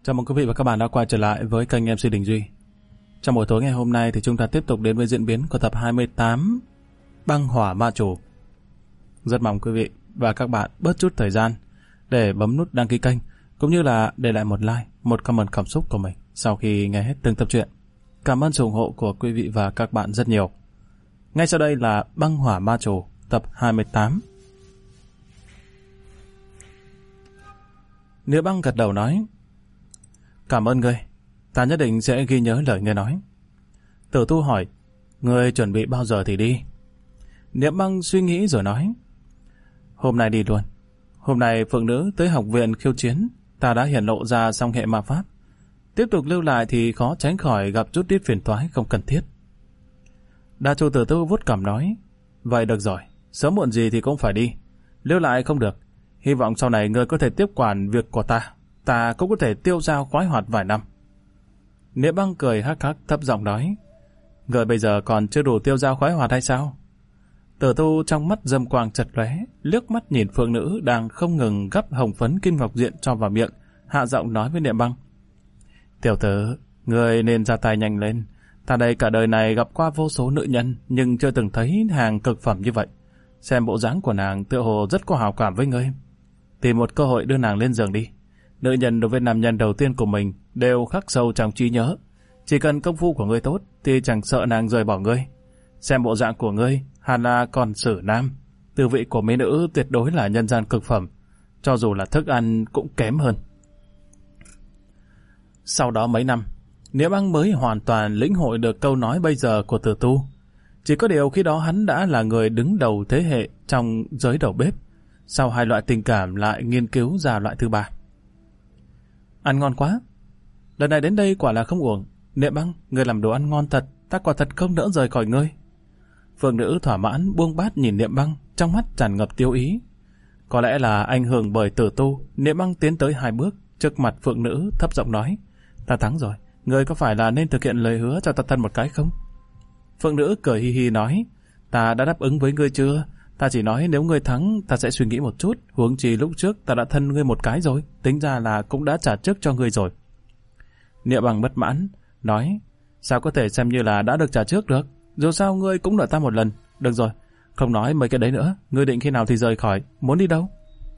Chào mừng quý vị và các bạn đã quay trở lại với kênh MC Đình Duy. Trong buổi tối ngày hôm nay thì chúng ta tiếp tục đến với diễn biến của tập 28 Băng Hỏa Ma Chủ. Rất mong quý vị và các bạn bớt chút thời gian để bấm nút đăng ký kênh cũng như là để lại một like, một comment cảm xúc của mình sau khi nghe hết từng tập truyện. Cảm ơn sự ủng hộ của quý vị và các bạn rất nhiều. Ngay sau đây là Băng Hỏa Ma Chủ tập 28. Nghĩa Băng gật đầu nói: Cảm ơn ngươi, ta nhất định sẽ ghi nhớ lời ngươi nói. Tử Tu hỏi: Ngươi chuẩn bị bao giờ thì đi? Niệm Băng suy nghĩ rồi nói: Hôm nay đi luôn. Hôm nay Phượng Nữ tới học viện khiêu chiến, ta đã hiển lộ ra song hệ ma pháp. Tiếp tục lưu lại thì khó tránh khỏi gặp chút ít phiền toái không cần thiết. Đa Chu Tử Tu vuốt cằm nói: Vậy được rồi, sớm muộn gì thì cũng phải đi. Lưu lại không được. Hy vọng sau này ngươi có thể tiếp quản việc của ta. Ta cũng có thể tiêu dao khoái hoạt vài năm. Niệm Băng cười hắc hắc thấp giọng nói: Ngươi bây giờ còn chưa đủ tiêu dao khoái hoạt hay sao? Tử Tu trong mắt dâm quang chật lóe, liếc mắt nhìn Phượng Nữ đang không ngừng gắp hồng phấn kim ngọc diện cho vào miệng, hạ giọng nói với Niệm Băng: Tiểu tử, ngươi nên ra tay nhanh lên. Ta đây cả đời này gặp qua vô số nữ nhân, nhưng chưa từng thấy hàng cực phẩm như vậy. Xem bộ dáng của nàng tựa hồ rất có hào cảm với ngươi. Tìm một cơ hội đưa nàng lên giường đi. Nữ nhân đối với nam nhân đầu tiên của mình đều khắc sâu trong trí nhớ. Chỉ cần công phu của ngươi tốt thì chẳng sợ nàng rời bỏ ngươi. Xem bộ dạng của ngươi hẳn là còn xử nam. Tư vị của mỹ nữ tuyệt đối là nhân gian cực phẩm, cho dù là thức ăn cũng kém hơn. Sau đó mấy năm, Niệm Băng mới hoàn toàn lĩnh hội được câu nói bây giờ của Tử Tu. Chỉ có điều khi đó hắn đã là người đứng đầu thế hệ trong giới đầu bếp. Sau hai loại tình cảm lại nghiên cứu ra loại thứ ba. Ăn ngon quá. Lần này đến đây quả là không uổng. Niệm Băng, ngươi làm đồ ăn ngon thật, ta quả thật không nỡ rời khỏi ngươi. Phượng Nữ thỏa mãn buông bát nhìn Niệm Băng, trong mắt tràn ngập tiêu ý. Có lẽ là ảnh hưởng bởi Tử Tu, Niệm Băng tiến tới 2 bước, trước mặt Phượng Nữ thấp giọng nói: Ta thắng rồi, ngươi có phải là nên thực hiện lời hứa cho ta thân một cái không? Phượng Nữ cười hi hi nói: Ta đã đáp ứng với ngươi chưa? Ta chỉ nói nếu ngươi thắng ta sẽ suy nghĩ một chút, huống chi lúc trước ta đã thân ngươi một cái rồi, tính ra là cũng đã trả trước cho ngươi rồi. Niệm Băng bất mãn nói: Sao có thể xem như là đã được trả trước được? Dù sao ngươi cũng nợ ta một lần. Được rồi, không nói mấy cái đấy nữa, ngươi định khi nào thì rời khỏi, muốn đi đâu?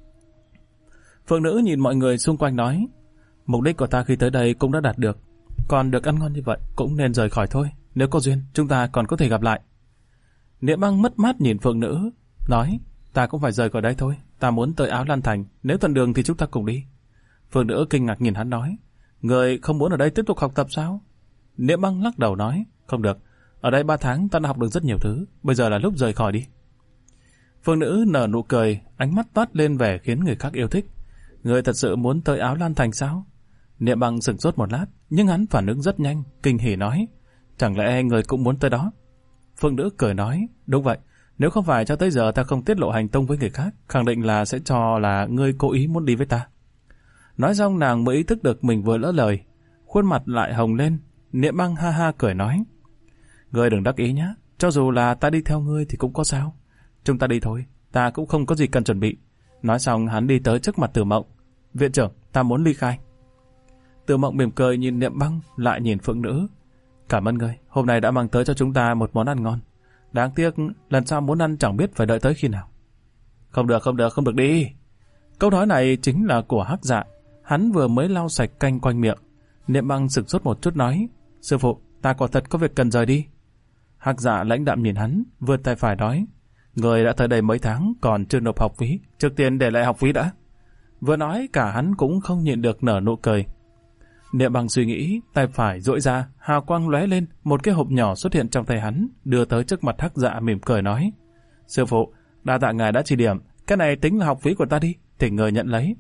Phượng Nữ nhìn mọi người xung quanh nói: Mục đích của ta khi tới đây cũng đã đạt được, còn được ăn ngon như vậy cũng nên rời khỏi thôi. Nếu có duyên chúng ta còn có thể gặp lại. Niệm Băng mất mát nhìn Phượng Nữ nói: Ta cũng phải rời khỏi đây thôi, ta muốn tới Áo Lan Thành, nếu thuận đường thì chúng ta cùng đi. Phượng Nữ kinh ngạc nhìn hắn nói: Người không muốn ở đây tiếp tục học tập sao? Niệm Băng lắc đầu nói: Không được, ở đây 3 tháng ta đã học được rất nhiều thứ, bây giờ là lúc rời khỏi đi. Phượng Nữ nở nụ cười, ánh mắt toát lên vẻ khiến người khác yêu thích. Người thật sự muốn tới Áo Lan Thành sao? Niệm Băng sửng sốt một lát, nhưng hắn phản ứng rất nhanh, kinh hỉ nói: Chẳng lẽ người cũng muốn tới đó? Phượng Nữ cười nói: Đúng vậy, nếu không phải cho tới giờ ta không tiết lộ hành tung với người khác, khẳng định là sẽ cho là ngươi cố ý muốn đi với ta. Nói xong nàng mới ý thức được mình vừa lỡ lời, khuôn mặt lại hồng lên. Niệm Băng ha ha cười nói: Ngươi đừng đắc ý nhá, cho dù là ta đi theo ngươi thì cũng có sao. Chúng ta đi thôi, ta cũng không có gì cần chuẩn bị. Nói xong hắn đi tới trước mặt Tử Mộng: Viện trưởng, ta muốn ly khai. Tử Mộng mỉm cười nhìn Niệm Băng, lại nhìn Phượng Nữ: Cảm ơn ngươi, hôm nay đã mang tới cho chúng ta một món ăn ngon. Đáng tiếc, lần sau muốn ăn chẳng biết phải đợi tới khi nào. Không được đi. Câu nói này chính là của Hắc Dạ. Hắn vừa mới lau sạch canh quanh miệng. Niệm Băng sửng sốt một chút nói: Sư phụ, ta quả thật có việc cần rời đi. Hắc Dạ lãnh đạm nhìn hắn, vươn tay phải nói: Người đã tới đây mấy tháng còn chưa nộp học phí, trước tiên để lại học phí đã. Vừa nói cả hắn cũng không nhịn được nở nụ cười. Niệm Băng suy nghĩ, tay phải duỗi ra, hào quang lóe lên, một cái hộp nhỏ xuất hiện trong tay hắn, đưa tới trước mặt Hắc Dạ mỉm cười nói: Sư phụ, đa tạ ngài đã chỉ điểm, cái này tính là học phí của ta đi, thỉnh người nhận lấy.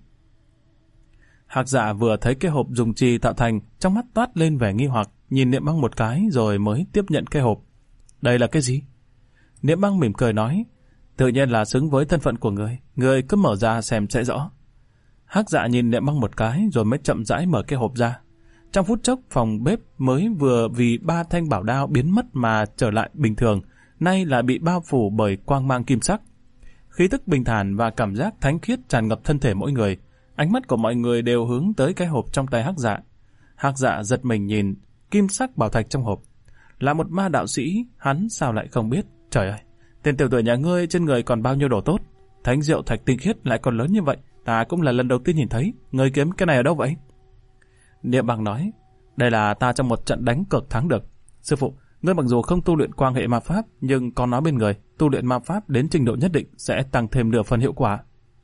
Hắc Dạ vừa thấy cái hộp dùng chì tạo thành, trong mắt toát lên vẻ nghi hoặc, nhìn Niệm Băng một cái rồi mới tiếp nhận cái hộp. Đây là cái gì? Niệm Băng mỉm cười nói: Tự nhiên là xứng với thân phận của người cứ mở ra xem sẽ rõ. Hắc Dạ nhìn Niệm Băng một cái rồi mới chậm rãi mở cái hộp ra. Trong phút chốc phòng bếp mới vừa vì 3 thanh bảo đao biến mất mà trở lại bình thường, nay là bị bao phủ bởi quang mang kim sắc. Khí tức bình thản và cảm giác thánh khiết tràn ngập thân thể mỗi người, Ánh mắt của mọi người đều hướng tới cái hộp trong tay Hắc Dạ. Hắc Dạ giật mình nhìn kim sắc bảo thạch trong hộp. Là một ma đạo sĩ, hắn sao lại không biết? Trời ơi, tên tiểu tử nhà ngươi trên người còn bao nhiêu đồ tốt. Thánh diệu thạch tinh khiết lại còn lớn như vậy. Ta cũng là lần đầu tiên nhìn thấy. Ngươi kiếm cái này ở đâu vậy? Niệm Bằng nói, đây là ta trong một trận đánh cược thắng được. Sư phụ, ngươi mặc dù không tu luyện quang hệ ma pháp, nhưng có nói bên người, tu luyện ma pháp đến trình độ nhất định sẽ tăng thêm nửa phần hiệu quả.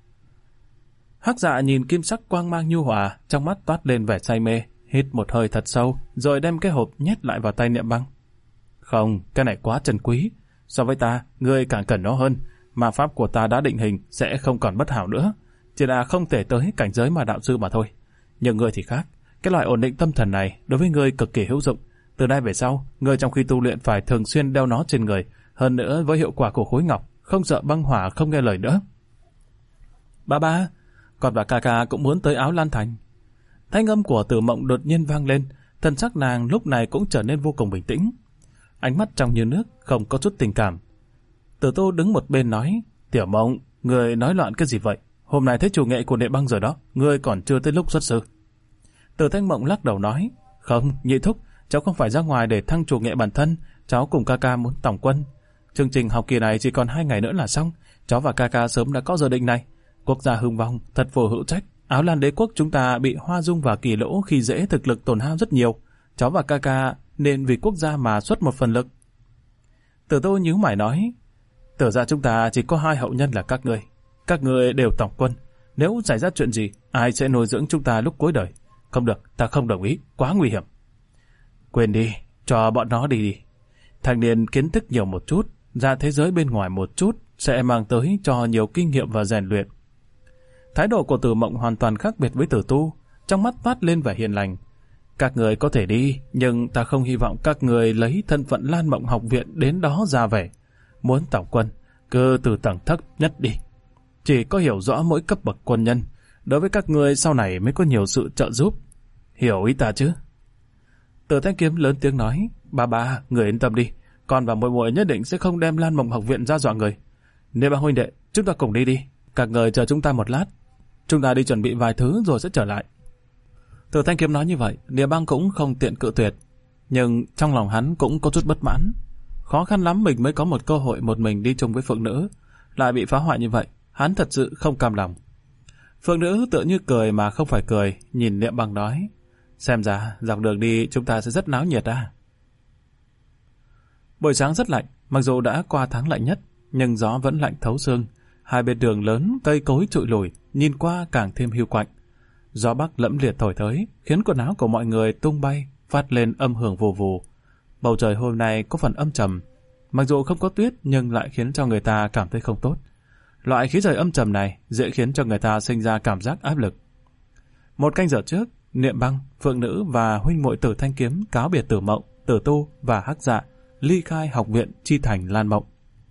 Hắc Dạ nhìn kim sắc quang mang nhu hòa, trong mắt toát lên vẻ say mê, hít một hơi thật sâu, rồi đem cái hộp nhét lại vào tay Niệm Băng. Không, cái này quá trân quý. So với ta, ngươi càng cần nó hơn. Ma pháp của ta đã định hình, sẽ không còn bất hảo nữa. Chỉ là không thể tới cảnh giới mà đạo sư mà thôi. Nhưng ngươi thì khác. Cái loại ổn định tâm thần này đối với ngươi cực kỳ hữu dụng. Từ nay về sau, ngươi trong khi tu luyện phải thường xuyên đeo nó trên người. Hơn nữa với hiệu quả của khối ngọc, không sợ băng hỏa không nghe lời nữa. Ba, con và ca cũng muốn tới Áo Lan Thành. Thanh âm của Tử Mộng đột nhiên vang lên, thần sắc nàng lúc này cũng trở nên vô cùng bình tĩnh. Ánh mắt trong như nước, không có chút tình cảm. Tử Tu đứng một bên nói, Tiểu Mộng, người nói loạn cái gì vậy? Hôm nay thấy chủ nghệ của Niệm Băng rồi đó, ngươi còn chưa tới lúc xuất sư. Tử Thanh Mộng lắc đầu nói, không, nhị thúc, cháu không phải ra ngoài để thăng chủ nghệ bản thân, cháu cùng ca muốn tổng quân. Chương trình học kỳ này chỉ còn 2 ngày nữa là xong, cháu và ca sớm đã có dự định này. Quốc gia hưng vong, thật phù hữu trách. Áo Lan đế quốc chúng ta bị Hoa Dung và Kỳ Lỗ khi dễ thực lực tổn hao rất nhiều. Cháu và ca nên vì quốc gia mà xuất một phần lực. Tử Tu nhíu mày nói, Tử gia chúng ta chỉ có 2 hậu nhân là các ngươi. Các ngươi đều tổng quân. Nếu xảy ra chuyện gì, ai sẽ nuôi dưỡng chúng ta lúc cuối đời? Không được, ta không đồng ý, quá nguy hiểm. Quên đi, cho bọn nó đi. Thanh niên kiến thức nhiều một chút, ra thế giới bên ngoài một chút, sẽ mang tới cho nhiều kinh nghiệm và rèn luyện. Thái độ của Tử Mộng hoàn toàn khác biệt với Tử Tu, trong mắt toát lên vẻ hiền lành. Các người có thể đi, nhưng ta không hy vọng các người lấy thân phận Lan Mộng học viện đến đó ra vẻ. Muốn tổng quân, cứ từ tầng thấp nhất đi. Chỉ có hiểu rõ mỗi cấp bậc quân nhân, đối với các người sau này mới có nhiều sự trợ giúp. Hiểu ý ta chứ? Tử Thanh Kiếm lớn tiếng nói, ba, người yên tâm đi, con và muội nhất định sẽ không đem Lan Mộng học viện ra dọa người. Nếu ba huynh đệ, chúng ta cùng đi đi. Các người chờ chúng ta một lát. Chúng ta đi chuẩn bị vài thứ rồi sẽ trở lại. Tử Thanh Kiếm nói như vậy, Địa Băng cũng không tiện cự tuyệt. Nhưng trong lòng hắn cũng có chút bất mãn. Khó khăn lắm mình mới có một cơ hội một mình đi chung với Phượng Nữ, lại bị phá hoại như vậy, hắn thật sự không cam lòng. Phượng Nữ tựa như cười mà không phải cười, nhìn Địa Băng nói, xem ra dọc đường đi chúng ta sẽ rất náo nhiệt à. Buổi sáng rất lạnh, mặc dù đã qua tháng lạnh nhất, nhưng gió vẫn lạnh thấu xương. Hai bên đường lớn, cây cối trụi lùi, nhìn qua càng thêm hiu quạnh. Gió bắc lẫm liệt thổi tới, khiến quần áo của mọi người tung bay, phát lên âm hưởng vù vù. Bầu trời hôm nay có phần âm trầm, mặc dù không có tuyết nhưng lại khiến cho người ta cảm thấy không tốt. Loại khí trời âm trầm này dễ khiến cho người ta sinh ra cảm giác áp lực. 1 canh giờ trước, Niệm Băng, Phượng Nữ và huynh muội Tử Thanh Kiếm cáo biệt Tử Mộng, Tử Tu và Hắc Dạ, ly khai học viện chi thành Lan Mộng.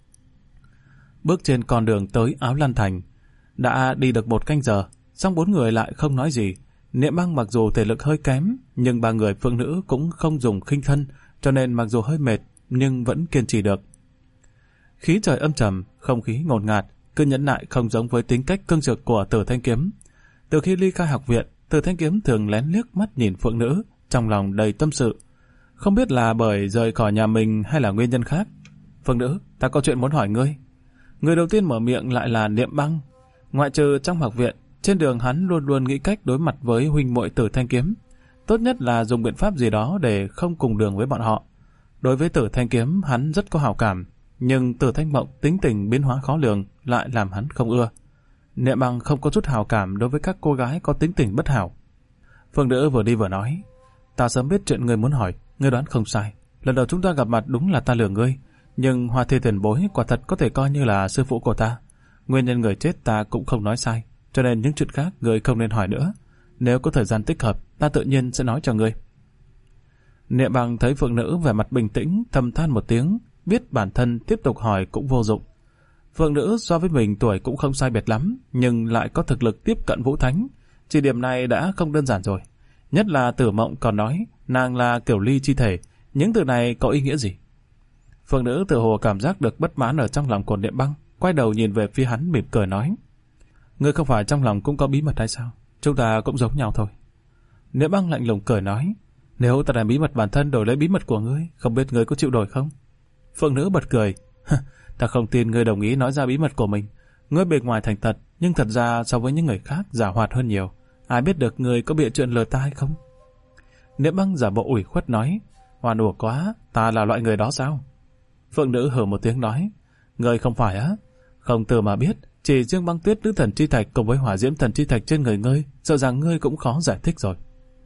Bước trên con đường tới Áo Lan Thành, đã đi được 1 canh giờ, song 4 người lại không nói gì. Niệm Băng mặc dù thể lực hơi kém, nhưng 3 người Phượng Nữ cũng không dùng khinh thân, cho nên mặc dù hơi mệt, nhưng vẫn kiên trì được. Khí trời âm trầm, không khí ngột ngạt, cứ nhẫn nại không giống với tính cách cương trực của Tử Thanh Kiếm. Từ khi ly khai học viện, Tử Thanh Kiếm thường lén liếc mắt nhìn Phượng Nữ, trong lòng đầy tâm sự. Không biết là bởi rời khỏi nhà mình hay là nguyên nhân khác. Phượng Nữ, ta có chuyện muốn hỏi ngươi. Người đầu tiên mở miệng lại là Niệm Băng. Ngoại trừ trong học viện, trên đường hắn luôn luôn nghĩ cách đối mặt với huynh muội Tử Thanh Kiếm. Tốt nhất là dùng biện pháp gì đó để không cùng đường với bọn họ. Đối với Tử Thanh Kiếm hắn rất có hảo cảm, nhưng Tử Thanh Mộng tính tình biến hóa khó lường lại làm hắn không ưa. Niệm Băng không có chút hảo cảm đối với các cô gái có tính tình bất hảo. Phượng Nữ vừa đi vừa nói, ta sớm biết chuyện ngươi muốn hỏi, ngươi đoán không sai. Lần đầu chúng ta gặp mặt đúng là ta lừa ngươi, nhưng Hoa Thê tiền bối quả thật có thể coi như là sư phụ của ta. Nguyên nhân người chết ta cũng không nói sai, cho nên những chuyện khác ngươi không nên hỏi nữa. Nếu có thời gian thích hợp, ta tự nhiên sẽ nói cho ngươi. Niệm Băng thấy Phượng Nữ vẻ mặt bình tĩnh, thầm than một tiếng, biết bản thân tiếp tục hỏi cũng vô dụng. Phượng Nữ so với mình tuổi cũng không sai biệt lắm, nhưng lại có thực lực tiếp cận Vũ Thánh. Chỉ điểm này đã không đơn giản rồi. Nhất là Tử Mộng còn nói nàng là kiểu ly chi thể, những từ này có ý nghĩa gì? Phượng Nữ tự hồ cảm giác được bất mãn ở trong lòng của Niệm Băng, quay đầu nhìn về phía hắn mỉm cười nói, ngươi không phải trong lòng cũng có bí mật hay sao? chúng ta cũng giống nhau thôi. Niệm Băng lạnh lùng cười nói, nếu ta đem bí mật bản thân đổi lấy bí mật của ngươi, không biết ngươi có chịu đổi không? Phượng nữ bật cười, ta không tin ngươi đồng ý nói ra bí mật của mình. Ngươi bề ngoài thành thật, nhưng thật ra so với những người khác giả hoạt hơn nhiều. Ai biết được ngươi có bịa chuyện lừa ta hay không? Niệm Băng giả bộ ủy khuất nói, hoan uổng quá, ta là loại người đó sao? Phượng nữ hừ một tiếng nói, ngươi không phải á? Không từ mà biết, chỉ riêng băng tuyết nữ thần chi thạch cùng với hỏa diễm thần chi thạch trên người ngươi, sợ rằng ngươi cũng khó giải thích rồi.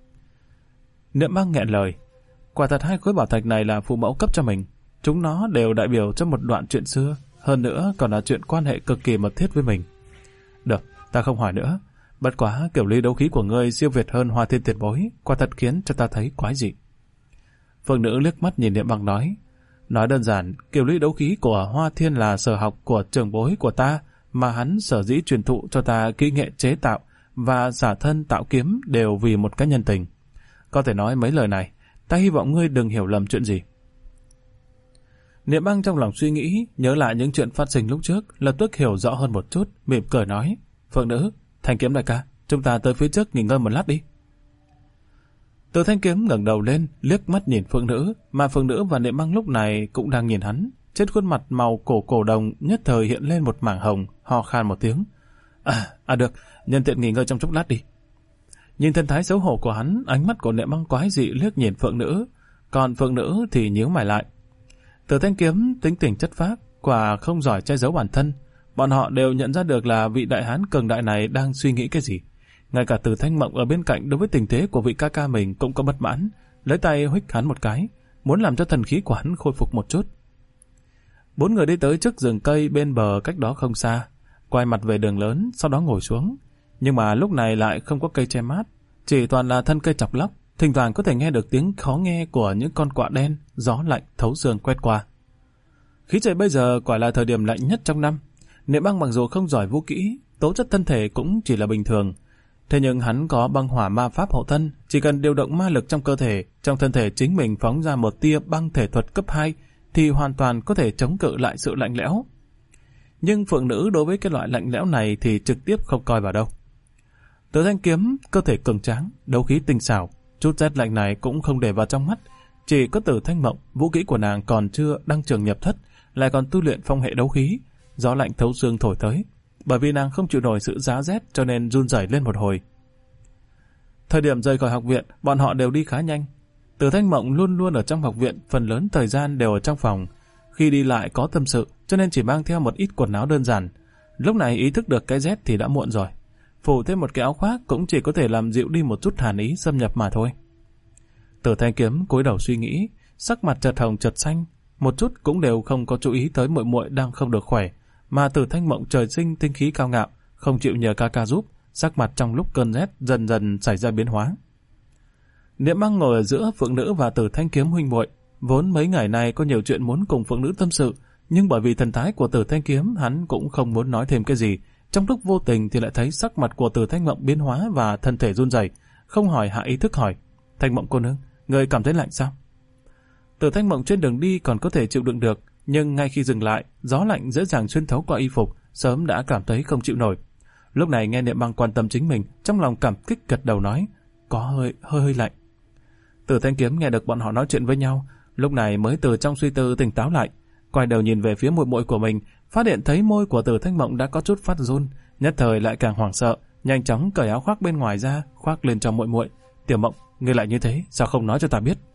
Niệm Băng nghẹn lời, quả thật hai khối bảo thạch này là phụ mẫu cấp cho mình. Chúng nó đều đại biểu cho một đoạn chuyện xưa, hơn nữa còn là chuyện quan hệ cực kỳ mật thiết với mình. Được, ta không hỏi nữa. Bất quá kiểu ly đấu khí của ngươi siêu việt hơn Hoa Thiên tiền bối, quả thật khiến cho ta thấy quái dị. Phượng nữ liếc mắt nhìn Niệm Băng nói đơn giản, kiểu ly đấu khí của Hoa Thiên là sở học của trưởng bối của ta, mà hắn sở dĩ truyền thụ cho ta kỹ nghệ chế tạo và xả thân tạo kiếm đều vì một cái nhân tình. Có thể nói mấy lời này, ta hy vọng ngươi đừng hiểu lầm chuyện gì. Niệm Băng trong lòng suy nghĩ, nhớ lại những chuyện phát sinh lúc trước, lập tức hiểu rõ hơn một chút, mỉm cười nói, Phượng nữ, Thanh Kiếm đại ca, chúng ta tới phía trước nghỉ ngơi một lát đi. Từ Thanh Kiếm ngẩng đầu lên, liếc mắt nhìn Phượng nữ, mà Phượng nữ và Niệm Băng lúc này cũng đang nhìn hắn. Trên khuôn mặt màu cổ đồng nhất thời hiện lên một mảng hồng, ho khan một tiếng. Được, nhân tiện nghỉ ngơi trong chốc lát đi. Nhìn thân thái xấu hổ của hắn, ánh mắt của Niệm Băng quái dị liếc nhìn Phượng nữ, còn Phượng nữ thì nhíu mày lại. Từ Thanh Kiếm tính tình chất phác, quả không giỏi che giấu bản thân. Bọn họ đều nhận ra được là vị đại hán cường đại này đang suy nghĩ cái gì. Ngay cả Từ Thanh Mộng ở bên cạnh đối với tình thế của vị ca ca mình cũng có bất mãn, lấy tay huých hắn một cái, muốn làm cho thần khí của hắn khôi phục một chút. Bốn người đi tới trước rừng cây bên bờ cách đó không xa, quay mặt về đường lớn, sau đó ngồi xuống. Nhưng mà lúc này lại không có cây che mát, chỉ toàn là thân cây chọc lóc, thỉnh thoảng có thể nghe được tiếng khó nghe của những con quạ đen, gió lạnh thấu xương quét qua. Khí trời bây giờ quả là thời điểm lạnh nhất trong năm. Niệm Băng mặc dù không giỏi vũ kỹ, tố chất thân thể cũng chỉ là bình thường. Thế nhưng hắn có băng hỏa ma pháp hộ thân, chỉ cần điều động ma lực trong cơ thể, trong thân thể chính mình phóng ra một tia băng thể thuật cấp 2, thì hoàn toàn có thể chống cự lại sự lạnh lẽo. Nhưng Phượng nữ đối với cái loại lạnh lẽo này thì trực tiếp không coi vào đâu. Từ Thanh Kiếm, cơ thể cường tráng, đấu khí tinh xảo, chút rét lạnh này cũng không để vào trong mắt. Chỉ có Từ Thanh Mộng, vũ kỹ của nàng còn chưa đăng trường nhập thất, lại còn tu luyện phong hệ đấu khí, gió lạnh thấu xương thổi tới. Bởi vì nàng không chịu nổi sự giá rét cho nên run rẩy lên một hồi. Thời điểm rời khỏi học viện, bọn họ đều đi khá nhanh. Từ Thanh Mộng luôn luôn ở trong học viện, phần lớn thời gian đều ở trong phòng. Khi đi lại có tâm sự, cho nên chỉ mang theo một ít quần áo đơn giản. Lúc này ý thức được cái rét thì đã muộn rồi. Phủ thêm một cái áo khoác cũng chỉ có thể làm dịu đi một chút hàn ý xâm nhập mà thôi. Từ Thanh Kiếm cúi đầu suy nghĩ, sắc mặt chợt hồng chợt xanh, một chút cũng đều không có chú ý tới muội muội đang không được khỏe, mà Từ Thanh Mộng trời sinh tinh khí cao ngạo, không chịu nhờ ca ca giúp, sắc mặt trong lúc cơn rét dần dần xảy ra biến hóa. Niệm Băng ngồi ở giữa Phượng nữ và Từ Thanh Kiếm huynh muội, vốn mấy ngày nay có nhiều chuyện muốn cùng Phượng nữ tâm sự, nhưng bởi vì thần thái của Từ Thanh Kiếm, hắn cũng không muốn nói thêm cái gì. Trong lúc vô tình thì lại thấy sắc mặt của Từ Thanh Mộng biến hóa và thân thể run rẩy, không hỏi hạ ý thức hỏi: "Thanh Mộng cô nương, người cảm thấy lạnh sao?" Từ Thanh Mộng trên đường đi còn có thể chịu đựng được, nhưng ngay khi dừng lại, gió lạnh dễ dàng xuyên thấu qua y phục, sớm đã cảm thấy không chịu nổi. Lúc này nghe Niệm Băng quan tâm chính mình, trong lòng cảm kích gật đầu nói: "Có hơi lạnh." Từ Thanh Kiếm nghe được bọn họ nói chuyện với nhau, lúc này mới từ trong suy tư tỉnh táo lại, quay đầu nhìn về phía muội muội của mình, phát hiện thấy môi của Từ Thanh Mộng đã có chút phát run, nhất thời lại càng hoảng sợ, nhanh chóng cởi áo khoác bên ngoài ra, khoác lên cho muội muội. "Tiểu Mộng, ngươi lại như thế, sao không nói cho ta biết?"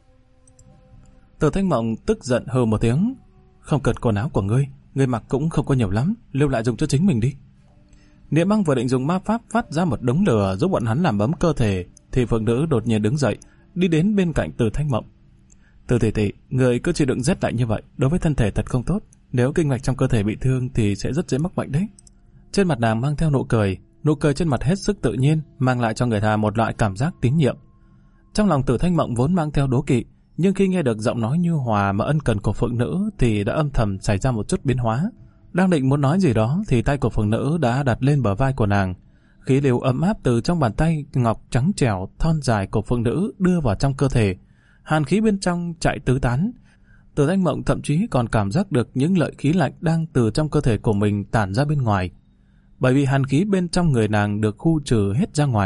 Từ Thanh Mộng tức giận hừ một tiếng: "Không cần quần áo của ngươi mặc cũng không có nhiều lắm, lưu lại dùng cho chính mình đi." Niệm Băng vừa định dùng ma pháp phát ra một đống lửa giúp bọn hắn làm ấm cơ thể, thì Phượng nữ đột nhiên đứng dậy, đi đến bên cạnh Từ Thanh Mộng. "Từ tỷ tỷ, người cứ chịu đựng rét lạnh như vậy, đối với thân thể thật không tốt. Nếu kinh mạch trong cơ thể bị thương thì sẽ rất dễ mắc bệnh đấy." Trên mặt nàng mang theo nụ cười trên mặt hết sức tự nhiên, mang lại cho người ta một loại cảm giác tín nhiệm. Trong lòng Từ Thanh Mộng vốn mang theo đố kỵ, nhưng khi nghe được giọng nói nhu hòa mà ân cần của Phượng nữ thì đã âm thầm xảy ra một chút biến hóa. Đang định muốn nói gì đó thì tay của Phượng nữ đã đặt lên bờ vai của nàng. Khí lưu ấm áp từ trong bàn tay ngọc trắng trẻo thon dài của Phượng nữ đưa vào trong cơ thể. Hàn khí bên trong chạy tứ tán. Từ Thanh Mộng thậm chí còn cảm giác được những lợi khí lạnh đang từ trong cơ thể của mình tản ra bên ngoài. Bởi vì hàn khí bên trong người nàng được khu trừ hết ra ngoài,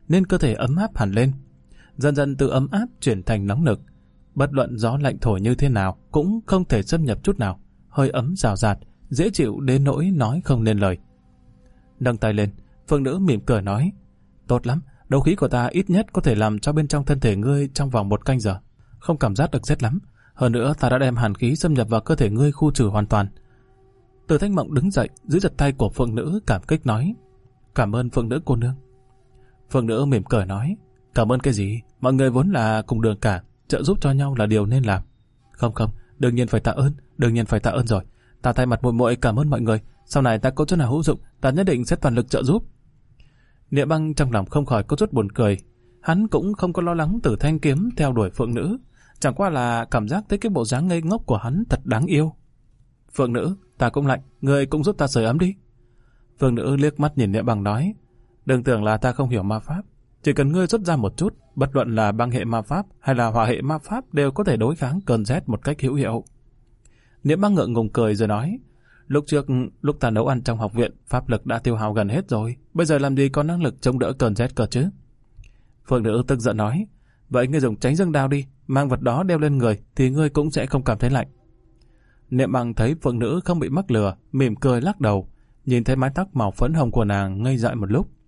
nên cơ thể ấm áp hẳn lên. Dần dần từ ấm áp chuyển thành nóng nực. Bất luận gió lạnh thổi như thế nào cũng không thể xâm nhập chút nào. Hơi ấm rào rạt, dễ chịu đến nỗi nói không nên lời. Nâng tay lên, Phượng Nữ mỉm cười nói: tốt lắm, đấu khí của ta ít nhất có thể làm cho bên trong thân thể ngươi trong vòng 1 canh giờ. Không cảm giác được rét lắm. Hơn nữa ta đã đem hàn khí xâm nhập vào cơ thể ngươi khu trừ hoàn toàn. Từ Thanh Mộng đứng dậy, giữ chặt tay của Phượng Nữ, cảm kích nói: cảm ơn Phượng Nữ cô nương. Phượng Nữ mỉm cười nói: cảm ơn cái gì? Mọi người vốn là cùng đường cả, trợ giúp cho nhau là điều nên làm. Không, đương nhiên phải tạ ơn rồi. Ta thay mặt muội muội cảm ơn mọi người. Sau này ta có chỗ nào hữu dụng, ta nhất định sẽ toàn lực trợ giúp. Niệm Băng trong lòng không khỏi có chút buồn cười. Hắn cũng không có lo lắng Tử Thanh kiếm theo đuổi Phượng Nữ, chẳng qua là cảm giác thấy cái bộ dáng ngây ngốc của hắn thật đáng yêu. Phượng Nữ, ta cũng lạnh, ngươi cũng giúp ta sưởi ấm đi. Phượng Nữ liếc mắt nhìn Niệm Băng nói: đừng tưởng là ta không hiểu ma pháp, chỉ cần ngươi xuất ra một chút, bất luận là băng hệ ma pháp hay là hỏa hệ ma pháp đều có thể đối kháng cơn rét một cách hữu hiệu. Niệm Băng ngượng ngùng cười rồi nói: lúc trước, lúc ta nấu ăn trong học viện, pháp lực đã tiêu hao gần hết rồi, bây giờ làm gì có năng lực chống đỡ cơn rét cơ chứ? Phượng Nữ tức giận nói: vậy ngươi dùng tránh dương đao đi, mang vật đó đeo lên người thì ngươi cũng sẽ không cảm thấy lạnh. Niệm Băng thấy Phượng Nữ không bị mắc lừa, mỉm cười lắc đầu, nhìn thấy mái tóc màu phấn hồng của nàng ngây dại một lúc.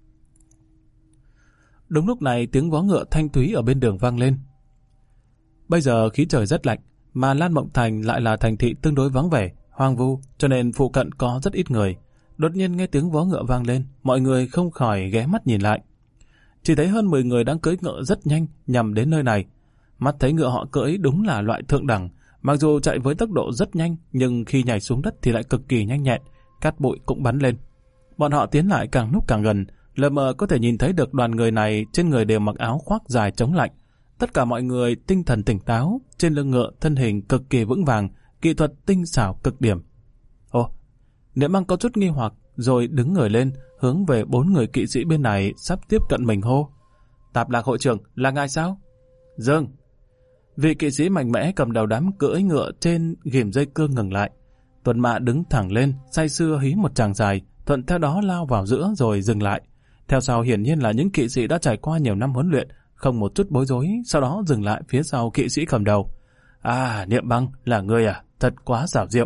Đúng lúc này tiếng vó ngựa thanh thúy ở bên đường vang lên. Bây giờ khí trời rất lạnh, mà Lan Mộng Thành lại là thành thị tương đối vắng vẻ, hoang vu, cho nên phụ cận có rất ít người. Đột nhiên nghe tiếng vó ngựa vang lên, mọi người không khỏi ghé mắt nhìn lại. Chỉ thấy hơn 10 người đang cưỡi ngựa rất nhanh nhằm đến nơi này. Mắt thấy ngựa họ cưỡi đúng là loại thượng đẳng, mặc dù chạy với tốc độ rất nhanh, nhưng khi nhảy xuống đất thì lại cực kỳ nhanh nhẹn, cát bụi cũng bắn lên. Bọn họ tiến lại càng lúc càng gần, lờ mờ có thể nhìn thấy được đoàn người này trên người đều mặc áo khoác dài chống lạnh. Tất cả mọi người tinh thần tỉnh táo, trên lưng ngựa thân hình cực kỳ vững vàng, kỹ thuật tinh xảo cực điểm. Ồ, Niệm Băng có chút nghi hoặc, rồi đứng người lên, hướng về 4 người kỵ sĩ bên này sắp tiếp cận mình hô: Tạp Lạc hội trưởng, là ngài sao? Dương. Vị kỵ sĩ mạnh mẽ cầm đầu đám cưỡi ngựa trên ghìm dây cương ngừng lại. Tuần Mã đứng thẳng lên, say sưa hí một tràng dài, thuận theo đó lao vào giữa rồi dừng lại. Theo sau hiển nhiên là những kỵ sĩ đã trải qua nhiều năm huấn luyện, không một chút bối rối, sau đó dừng lại phía sau kỵ sĩ cầm đầu. À, Niệm Băng, là ngươi à, thật quá xảo diệu.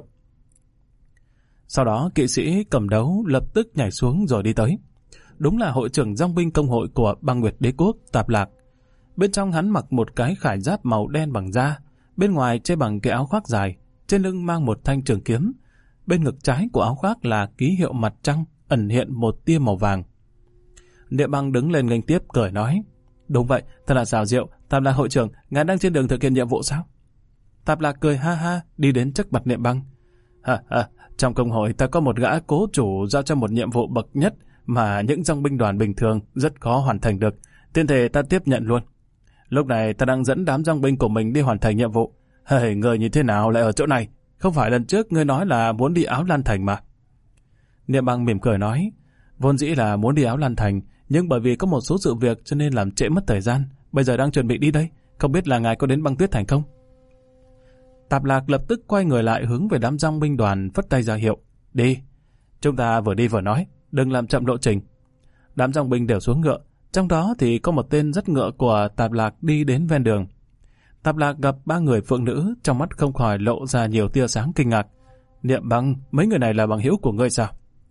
Sau đó kỵ sĩ cầm đấu lập tức nhảy xuống rồi đi tới. Đúng là hội trưởng dòng binh công hội của Băng Nguyệt Đế Quốc, Tạp Lạc. Bên trong hắn mặc một cái khải giáp màu đen bằng da, bên ngoài che bằng cái áo khoác dài, trên lưng mang một thanh trường kiếm. Bên ngực trái của áo khoác là ký hiệu mặt trăng, ẩn hiện một tia màu vàng. Niệm Băng đứng lên nghênh tiếp cười nói: Đúng vậy, thật là xảo diệu, Tạp Lạc hội trưởng, ngài đang trên đường thực hiện nhiệm vụ sao? Tạp Lạc cười ha ha, đi đến trước mặt Niệm Băng. Trong công hội ta có một gã cố chủ giao cho một nhiệm vụ bậc nhất mà những dòng binh đoàn bình thường rất khó hoàn thành được. Tiên thể ta tiếp nhận luôn. Lúc này ta đang dẫn đám dòng binh của mình đi hoàn thành nhiệm vụ. Người như thế nào lại ở chỗ này? Không phải lần trước ngươi nói là muốn đi Áo Lan Thành mà. Niệm Băng mỉm cười nói: Vốn dĩ là muốn đi Áo Lan Thành, nhưng bởi vì có một số sự việc cho nên làm trễ mất thời gian. Bây giờ đang chuẩn bị đi đây, không biết là ngài có đến Băng Tuyết Thành không? Tạp Lạc lập tức quay người lại hướng về đám dòng binh đoàn phất tay ra hiệu: Đi. Chúng ta vừa đi vừa nói, đừng làm chậm lộ trình. Đám dòng binh đều xuống ngựa, trong đó thì có một tên dắt ngựa của Tạp Lạc đi đến ven đường. Tạp Lạc gặp 3 người phượng nữ, trong mắt không khỏi lộ ra nhiều tia sáng kinh ngạc. Niệm Băng, mấy người này là bằng hữu của ngươi sao?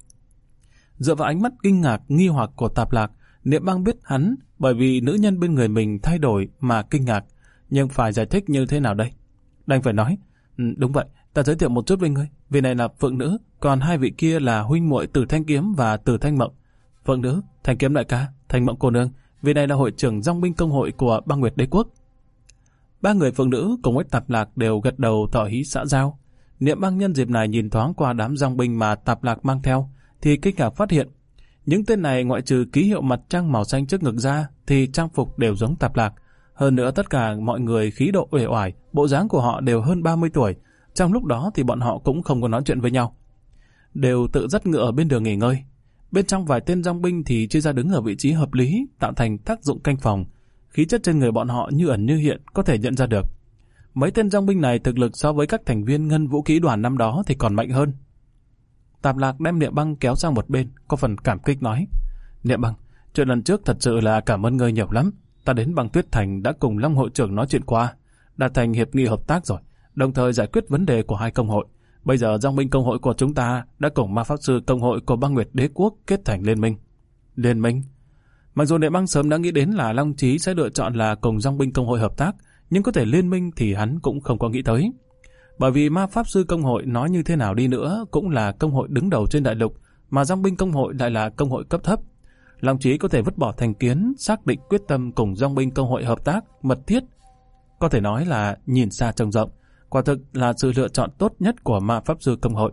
Dựa vào ánh mắt kinh ngạc, nghi hoặc của Tạp Lạc, Niệm Băng biết hắn bởi vì nữ nhân bên người mình thay đổi mà kinh ngạc, nhưng phải giải thích như thế nào đây? Đành phải nói: Đúng vậy, ta giới thiệu một chút với ngươi. Vị này là phượng nữ, còn 2 vị kia là huynh muội Tử Thanh Kiếm và Tử Thanh Mộng. Phượng nữ, Thanh Kiếm đại ca, Thanh Mộng cô nương, vị này là hội trưởng dòng binh công hội của Băng Nguyệt Đế Quốc. 3 người phượng nữ cùng với Tạp Lạc đều gật đầu tỏ ý xã giao. Niệm Băng nhân dịp này nhìn thoáng qua đám dòng binh mà Tạp Lạc mang theo, thì kinh ngạc phát hiện những tên này ngoại trừ ký hiệu mặt trăng màu xanh trước ngực ra thì trang phục đều giống Tạp Lạc. Hơn nữa tất cả mọi người khí độ uể oải, bộ dáng của họ đều hơn 30 tuổi. Trong lúc đó thì bọn họ cũng không có nói chuyện với nhau, đều tự dắt ngựa ở bên đường nghỉ ngơi. Bên trong vài tên dòng binh thì chia ra đứng ở vị trí hợp lý, tạo thành tác dụng canh phòng. Khí chất trên người bọn họ như ẩn như hiện, có thể nhận ra được. Mấy tên dòng binh này thực lực so với các thành viên ngân vũ kỹ đoàn năm đó thì còn mạnh hơn. Tạp Lạc đem Niệm Băng kéo sang một bên, có phần cảm kích nói: Niệm Băng, chuyện lần trước thật sự là cảm ơn ngươi nhiều lắm. Ta đến Băng Tuyết Thành đã cùng Long hội trưởng nói chuyện qua, đạt thành hiệp nghị hợp tác rồi, đồng thời giải quyết vấn đề của hai công hội. Bây giờ Dòng binh công hội của chúng ta đã cùng ma pháp sư công hội của Băng Nguyệt Đế Quốc kết thành liên minh. Liên minh? Mặc dù Niệm Băng sớm đã nghĩ đến là Long Chí sẽ lựa chọn là cùng Dòng binh công hội hợp tác, nhưng có thể liên minh thì hắn cũng không có nghĩ tới. Bởi vì ma pháp sư công hội nói như thế nào đi nữa cũng là công hội đứng đầu trên đại lục, mà Dòng binh công hội lại là công hội cấp thấp. Long Chí có thể vứt bỏ thành kiến, xác định quyết tâm cùng Dòng binh công hội hợp tác mật thiết. Có thể nói là nhìn xa trông rộng, quả thực là sự lựa chọn tốt nhất của ma pháp sư công hội.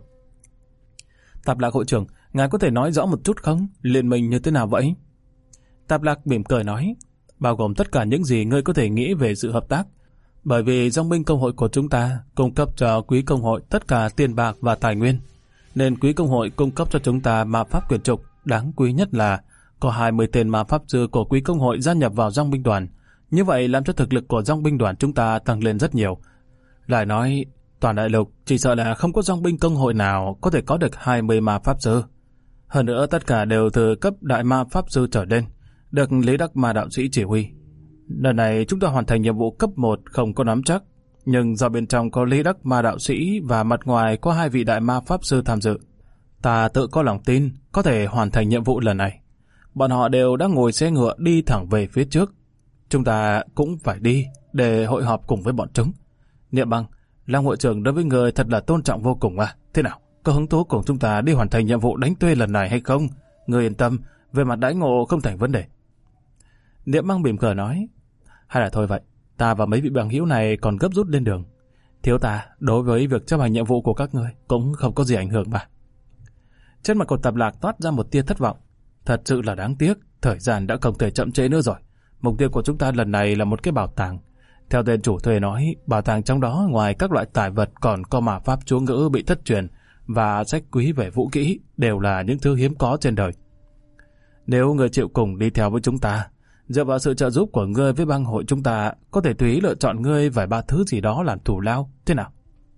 Tạp Lạc hội trưởng, ngài có thể nói rõ một chút không? Liên minh như thế nào vậy? Tạp Lạc mỉm cười nói, bao gồm tất cả những gì ngươi có thể nghĩ về sự hợp tác. Bởi vì Dòng binh công hội của chúng ta cung cấp cho quý công hội tất cả tiền bạc và tài nguyên, nên quý công hội cung cấp cho chúng ta ma pháp quyền trục. Đáng quý nhất là có 20 tên ma pháp sư của quý công hội gia nhập vào Dòng binh đoàn. Như vậy làm cho thực lực của Dòng binh đoàn chúng ta tăng lên rất nhiều. Lại nói, toàn đại lục chỉ sợ là không có Dòng binh công hội nào có thể có được 20 ma pháp sư. Hơn nữa tất cả đều từ cấp đại ma pháp sư trở lên, được Lý Đắc Ma đạo sĩ chỉ huy. Lần này chúng ta hoàn thành nhiệm vụ cấp 1 không có nắm chắc, nhưng do bên trong có Lý Đắc Ma đạo sĩ và mặt ngoài có 2 vị đại ma pháp sư tham dự, ta tự có lòng tin có thể hoàn thành nhiệm vụ lần này. Bọn họ đều đã ngồi xe ngựa đi thẳng về phía trước. Chúng ta cũng phải đi để hội họp cùng với bọn chúng. Niệm Băng, Long hội trưởng đối với người thật là tôn trọng vô cùng à? Thế nào, có hứng thú cùng chúng ta đi hoàn thành nhiệm vụ đánh thuê lần này hay không? Người yên tâm, về mặt đãi ngộ không thành vấn đề. Niệm Băng mỉm cười nói, hay là thôi vậy, ta và mấy vị bằng hữu này còn gấp rút lên đường. Thiếu ta, đối với việc chấp hành nhiệm vụ của các ngươi cũng không có gì ảnh hưởng mà. Trên mặt của Tạp Lạc toát ra một tia thất vọng. Thật sự là đáng tiếc, thời gian đã không thể chậm trễ nữa rồi. Mục tiêu của chúng ta lần này là một cái bảo tàng. Theo tên chủ thuê nói, bảo tàng trong đó ngoài các loại tài vật còn có ma pháp chú ngữ bị thất truyền và sách quý về vũ kỹ, đều là những thứ hiếm có trên đời. Nếu người chịu cùng đi theo với chúng ta, dựa vào sự trợ giúp của ngươi với bang hội chúng ta, có thể tùy ý lựa chọn ngươi vài ba thứ gì đó làm thù lao, thế nào?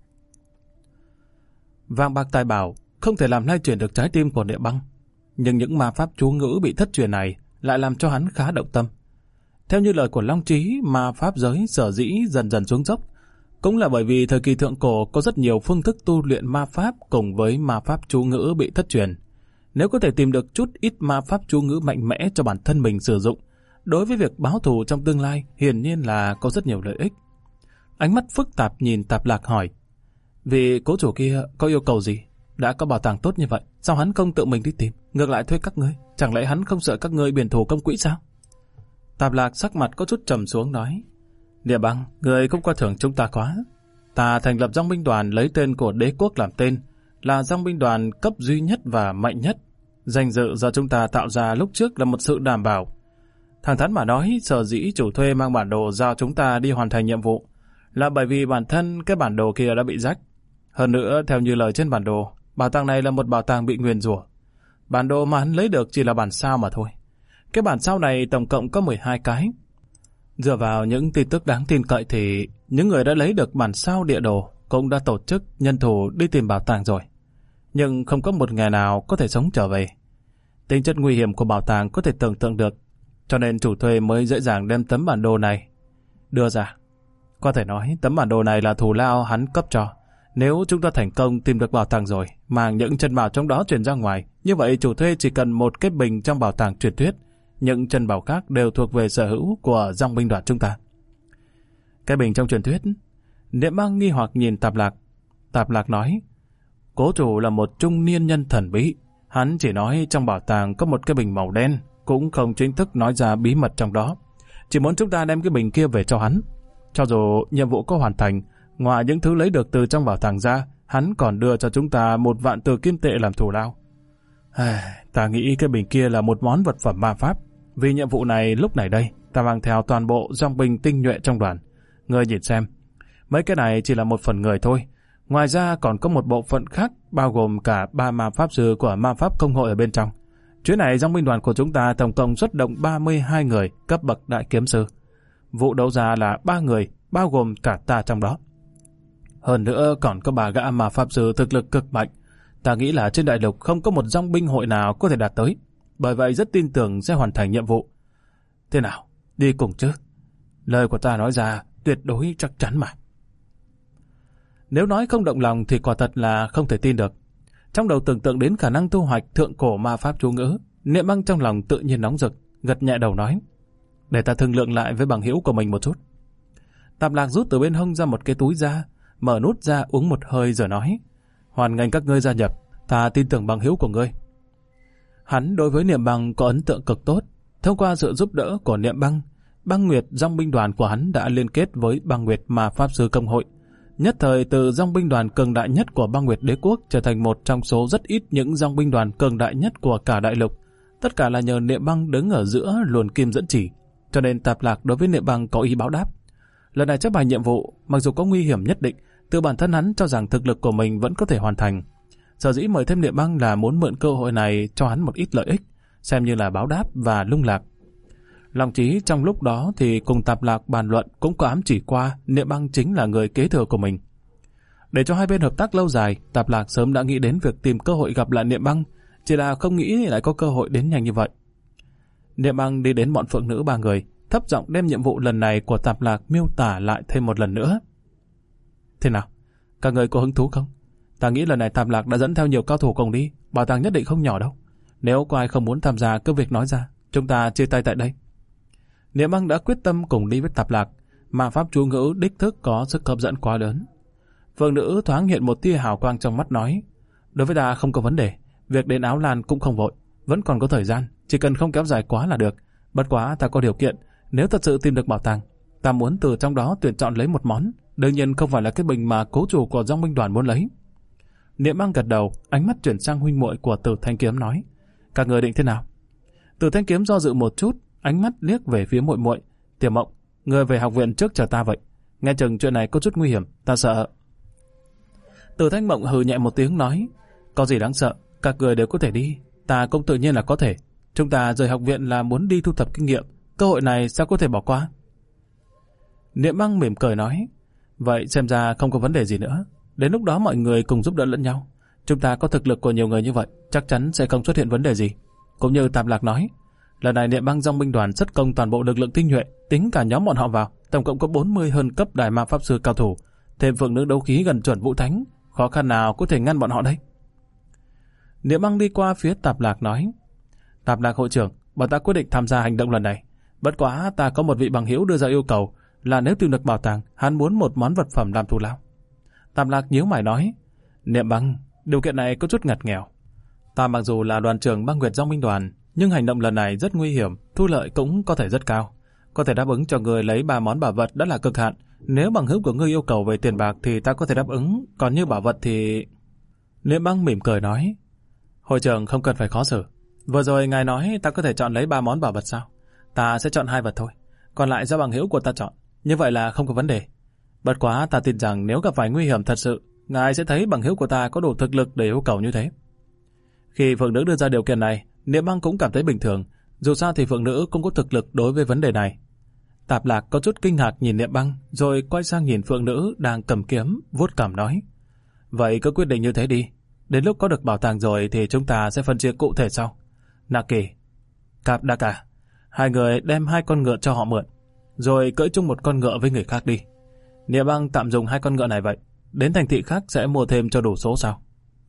Vàng bạc tài bảo không thể làm lay chuyển được trái tim của Niệm Băng, nhưng những ma pháp chú ngữ bị thất truyền này lại làm cho hắn khá động tâm. Theo như lời của Long Chí, ma pháp giới sở dĩ dần dần xuống dốc, cũng là bởi vì thời kỳ thượng cổ có rất nhiều phương thức tu luyện ma pháp cùng với ma pháp chú ngữ bị thất truyền. Nếu có thể tìm được chút ít ma pháp chú ngữ mạnh mẽ cho bản thân mình sử dụng, đối với việc báo thù trong tương lai hiển nhiên là có rất nhiều lợi ích. Ánh mắt phức tạp nhìn Tạp Lạc hỏi, vị cố chủ kia có yêu cầu gì? Đã có bảo tàng tốt như vậy, sao hắn không tự mình đi tìm, ngược lại thuê các ngươi? Chẳng lẽ hắn không sợ các ngươi biển thù công quỹ sao? Tạp Lạc sắc mặt có chút trầm xuống nói, Niệm Băng, người không coi thường chúng ta quá. Ta thành lập Dòng binh đoàn lấy tên của đế quốc làm tên, là Dòng binh đoàn cấp duy nhất và mạnh nhất. Danh dự do chúng ta tạo ra lúc trước là một sự đảm bảo. Thẳng thắn mà nói, sở dĩ chủ thuê mang bản đồ giao chúng ta đi hoàn thành nhiệm vụ là bởi vì bản thân cái bản đồ kia đã bị rách. Hơn nữa, theo như lời trên bản đồ, bảo tàng này là một bảo tàng bị nguyền rủa. Bản đồ mà hắn lấy được chỉ là bản sao mà thôi. Cái bản sao này tổng cộng có 12 cái. Dựa vào những tin tức đáng tin cậy thì những người đã lấy được bản sao địa đồ cũng đã tổ chức nhân thủ đi tìm bảo tàng rồi. Nhưng không có một ngày nào có thể sống trở về. Tính chất nguy hiểm của bảo tàng có thể tưởng tượng được, cho nên chủ thuê mới dễ dàng đem tấm bản đồ này đưa ra. Có thể nói tấm bản đồ này là thù lao hắn cấp cho. Nếu chúng ta thành công tìm được bảo tàng rồi, mang những chân bảo trong đó truyền ra ngoài, như vậy chủ thuê chỉ cần một cái bình trong bảo tàng truyền thuyết, những chân bảo khác đều thuộc về sở hữu của Dòng binh đoàn chúng ta. Cái bình trong truyền thuyết? Niệm Băng nghi hoặc nhìn Tạp Lạc. Tạp Lạc nói, cố chủ là một trung niên nhân thần bí. Hắn chỉ nói trong bảo tàng có một cái bình màu đen, cũng không chính thức nói ra bí mật trong đó. Chỉ muốn chúng ta đem cái bình kia về cho hắn. Cho dù nhiệm vụ có hoàn thành, ngoài những thứ lấy được từ trong bảo tàng ra, hắn còn đưa cho chúng ta 1.000 từ kim tệ làm thù lao. Ta nghĩ cái bình kia là một món vật phẩm ma pháp. Vì nhiệm vụ này lúc này đây, ta mang theo toàn bộ dòng binh tinh nhuệ trong đoàn. Ngươi nhìn xem, mấy cái này chỉ là một phần người thôi. Ngoài ra còn có một bộ phận khác, bao gồm cả 3 ma pháp sư của ma pháp công hội ở bên trong. Chuyến này dòng binh đoàn của chúng ta tổng cộng xuất động 32 người cấp bậc đại kiếm sư. Vụ đấu giá là 3 người, bao gồm cả ta trong đó. Hơn nữa còn có 3 gã ma pháp sư thực lực cực mạnh. Ta nghĩ là trên đại lục không có một dòng binh hội nào có thể đạt tới. bởi vậy rất tin tưởng sẽ hoàn thành nhiệm vụ. Thế nào, đi cùng chứ? Lời của ta nói ra tuyệt đối chắc chắn mà. Nếu nói không động lòng thì quả thật là không thể tin được. Trong đầu tưởng tượng đến khả năng thu hoạch thượng cổ ma pháp chú ngữ, Niệm Băng trong lòng tự nhiên nóng rực, gật nhẹ đầu nói: để ta thương lượng lại với bằng hữu của mình một chút. Tạp Lạc rút từ bên hông ra một cái túi ra, mở nút ra uống một hơi rồi nói: hoan nghênh các ngươi gia nhập, ta tin tưởng bằng hữu của ngươi. Hắn đối với Niệm Băng có ấn tượng cực tốt. Thông qua sự giúp đỡ của Niệm Băng, Băng Nguyệt Dòng binh đoàn của hắn đã liên kết với Băng Nguyệt Ma Pháp Sư Công hội. Nhất thời từ dòng binh đoàn cường đại nhất của Băng Nguyệt Đế Quốc trở thành một trong số rất ít những dòng binh đoàn cường đại nhất của cả đại lục. Tất cả là nhờ Niệm Băng đứng ở giữa luồn kim dẫn chỉ, cho nên Tạp Lạc đối với Niệm Băng có ý báo đáp. Lần này chấp hành nhiệm vụ, mặc dù có nguy hiểm nhất định, từ bản thân hắn cho rằng thực lực của mình vẫn có thể hoàn thành. Sở dĩ mời thêm Niệm Băng là muốn mượn cơ hội này cho hắn một ít lợi ích, xem như là báo đáp và lung lạc. Lòng Chí trong lúc đó thì cùng Tạp Lạc bàn luận cũng có ám chỉ qua Niệm Băng chính là người kế thừa của mình. Để cho hai bên hợp tác lâu dài, Tạp Lạc sớm đã nghĩ đến việc tìm cơ hội gặp lại Niệm Băng, chỉ là không nghĩ lại có cơ hội đến nhanh như vậy. Niệm Băng đi đến bọn phượng nữ ba người, thấp giọng đem nhiệm vụ lần này của Tạp Lạc miêu tả lại thêm một lần nữa. Thế nào? Các người có hứng thú không? Ta nghĩ lần này Tạp Lạc đã dẫn theo nhiều cao thủ cùng đi, bảo tàng nhất định không nhỏ đâu. Nếu có ai không muốn tham gia cứ việc nói ra, chúng ta chia tay tại đây. Niệm Băng đã quyết tâm cùng đi với Tạp Lạc, mà pháp chú ngữ đích thức có sức hấp dẫn quá lớn. Phượng nữ thoáng hiện một tia hào quang trong mắt nói: đối với ta không có vấn đề, việc đến Áo Lan cũng không vội, vẫn còn có thời gian, chỉ cần không kéo dài quá là được. Bất quá ta có điều kiện, nếu thật sự tìm được bảo tàng, ta muốn từ trong đó tuyển chọn lấy một món, đương nhiên không phải là cái bình mà cố chủ của dòng binh đoàn muốn lấy. Niệm Băng gật đầu, ánh mắt chuyển sang huynh muội của Tử Thanh Kiếm nói: các người định thế nào? Tử Thanh Kiếm do dự một chút, ánh mắt liếc về phía muội muội. Tiểu Mộng, người về học viện trước chờ ta vậy. Nghe chừng chuyện này có chút nguy hiểm, ta sợ. Tử Thanh Mộng hừ nhẹ một tiếng nói: có gì đáng sợ, các người đều có thể đi, ta cũng tự nhiên là có thể. Chúng ta rời học viện là muốn đi thu thập kinh nghiệm, cơ hội này sao có thể bỏ qua? Niệm Băng mỉm cười nói: vậy xem ra không có vấn đề gì nữa. Đến lúc đó mọi người cùng giúp đỡ lẫn nhau. Chúng ta có thực lực của nhiều người như vậy, chắc chắn sẽ không xuất hiện vấn đề gì. Cũng như Tạp Lạc nói, lần này Niệm Băng dòng binh đoàn xuất công toàn bộ lực lượng tinh nhuệ, tính cả nhóm bọn họ vào, tổng cộng có 40 hơn cấp đại ma pháp sư cao thủ, thêm phượng nữ đấu khí gần chuẩn vũ thánh, khó khăn nào có thể ngăn bọn họ đây? Niệm Băng đi qua phía Tạp Lạc nói: Tạp Lạc hội trưởng, bọn ta quyết định tham gia hành động lần này. Bất quá ta có một vị bằng hữu đưa ra yêu cầu là nếu tìm được bảo tàng, hắn muốn một món vật phẩm làm thù lao. Tạp Lạc nhíu mày nói: Niệm Băng, điều kiện này có chút ngặt nghèo. Ta mặc dù là đoàn trưởng Băng Nguyệt Dòng binh đoàn, nhưng hành động lần này rất nguy hiểm, thu lợi cũng có thể rất cao. Có thể đáp ứng cho người lấy 3 món bảo vật đã là cực hạn. Nếu bằng hữu của ngươi yêu cầu về tiền bạc thì ta có thể đáp ứng, còn như bảo vật thì... Niệm Băng mỉm cười nói: hội trưởng không cần phải khó xử. Vừa rồi ngài nói ta có thể chọn lấy 3 món bảo vật sao? Ta sẽ chọn 2 vật thôi, còn lại do bằng hữu của ta chọn. Như vậy là không có vấn đề. Bất quá ta tin rằng nếu gặp phải nguy hiểm thật sự, ngài sẽ thấy bằng hữu của ta có đủ thực lực để yêu cầu như thế. Khi Phượng Nữ đưa ra điều kiện này, Niệm Băng cũng cảm thấy bình thường. Dù sao thì Phượng Nữ cũng có thực lực đối với vấn đề này. Tạp Lạc có chút kinh ngạc nhìn Niệm Băng, rồi quay sang nhìn Phượng Nữ đang cầm kiếm, vuốt cằm nói: vậy cứ quyết định như thế đi. Đến lúc có được bảo tàng rồi thì chúng ta sẽ phân chia cụ thể sau. Nạ Kỳ, Cạp Đa Cả, 2 người đem 2 con ngựa cho họ mượn, rồi cưỡi chung một con ngựa với người khác đi. Niệm Băng tạm dùng 2 con ngựa này vậy. Đến thành thị khác sẽ mua thêm cho đủ số sao?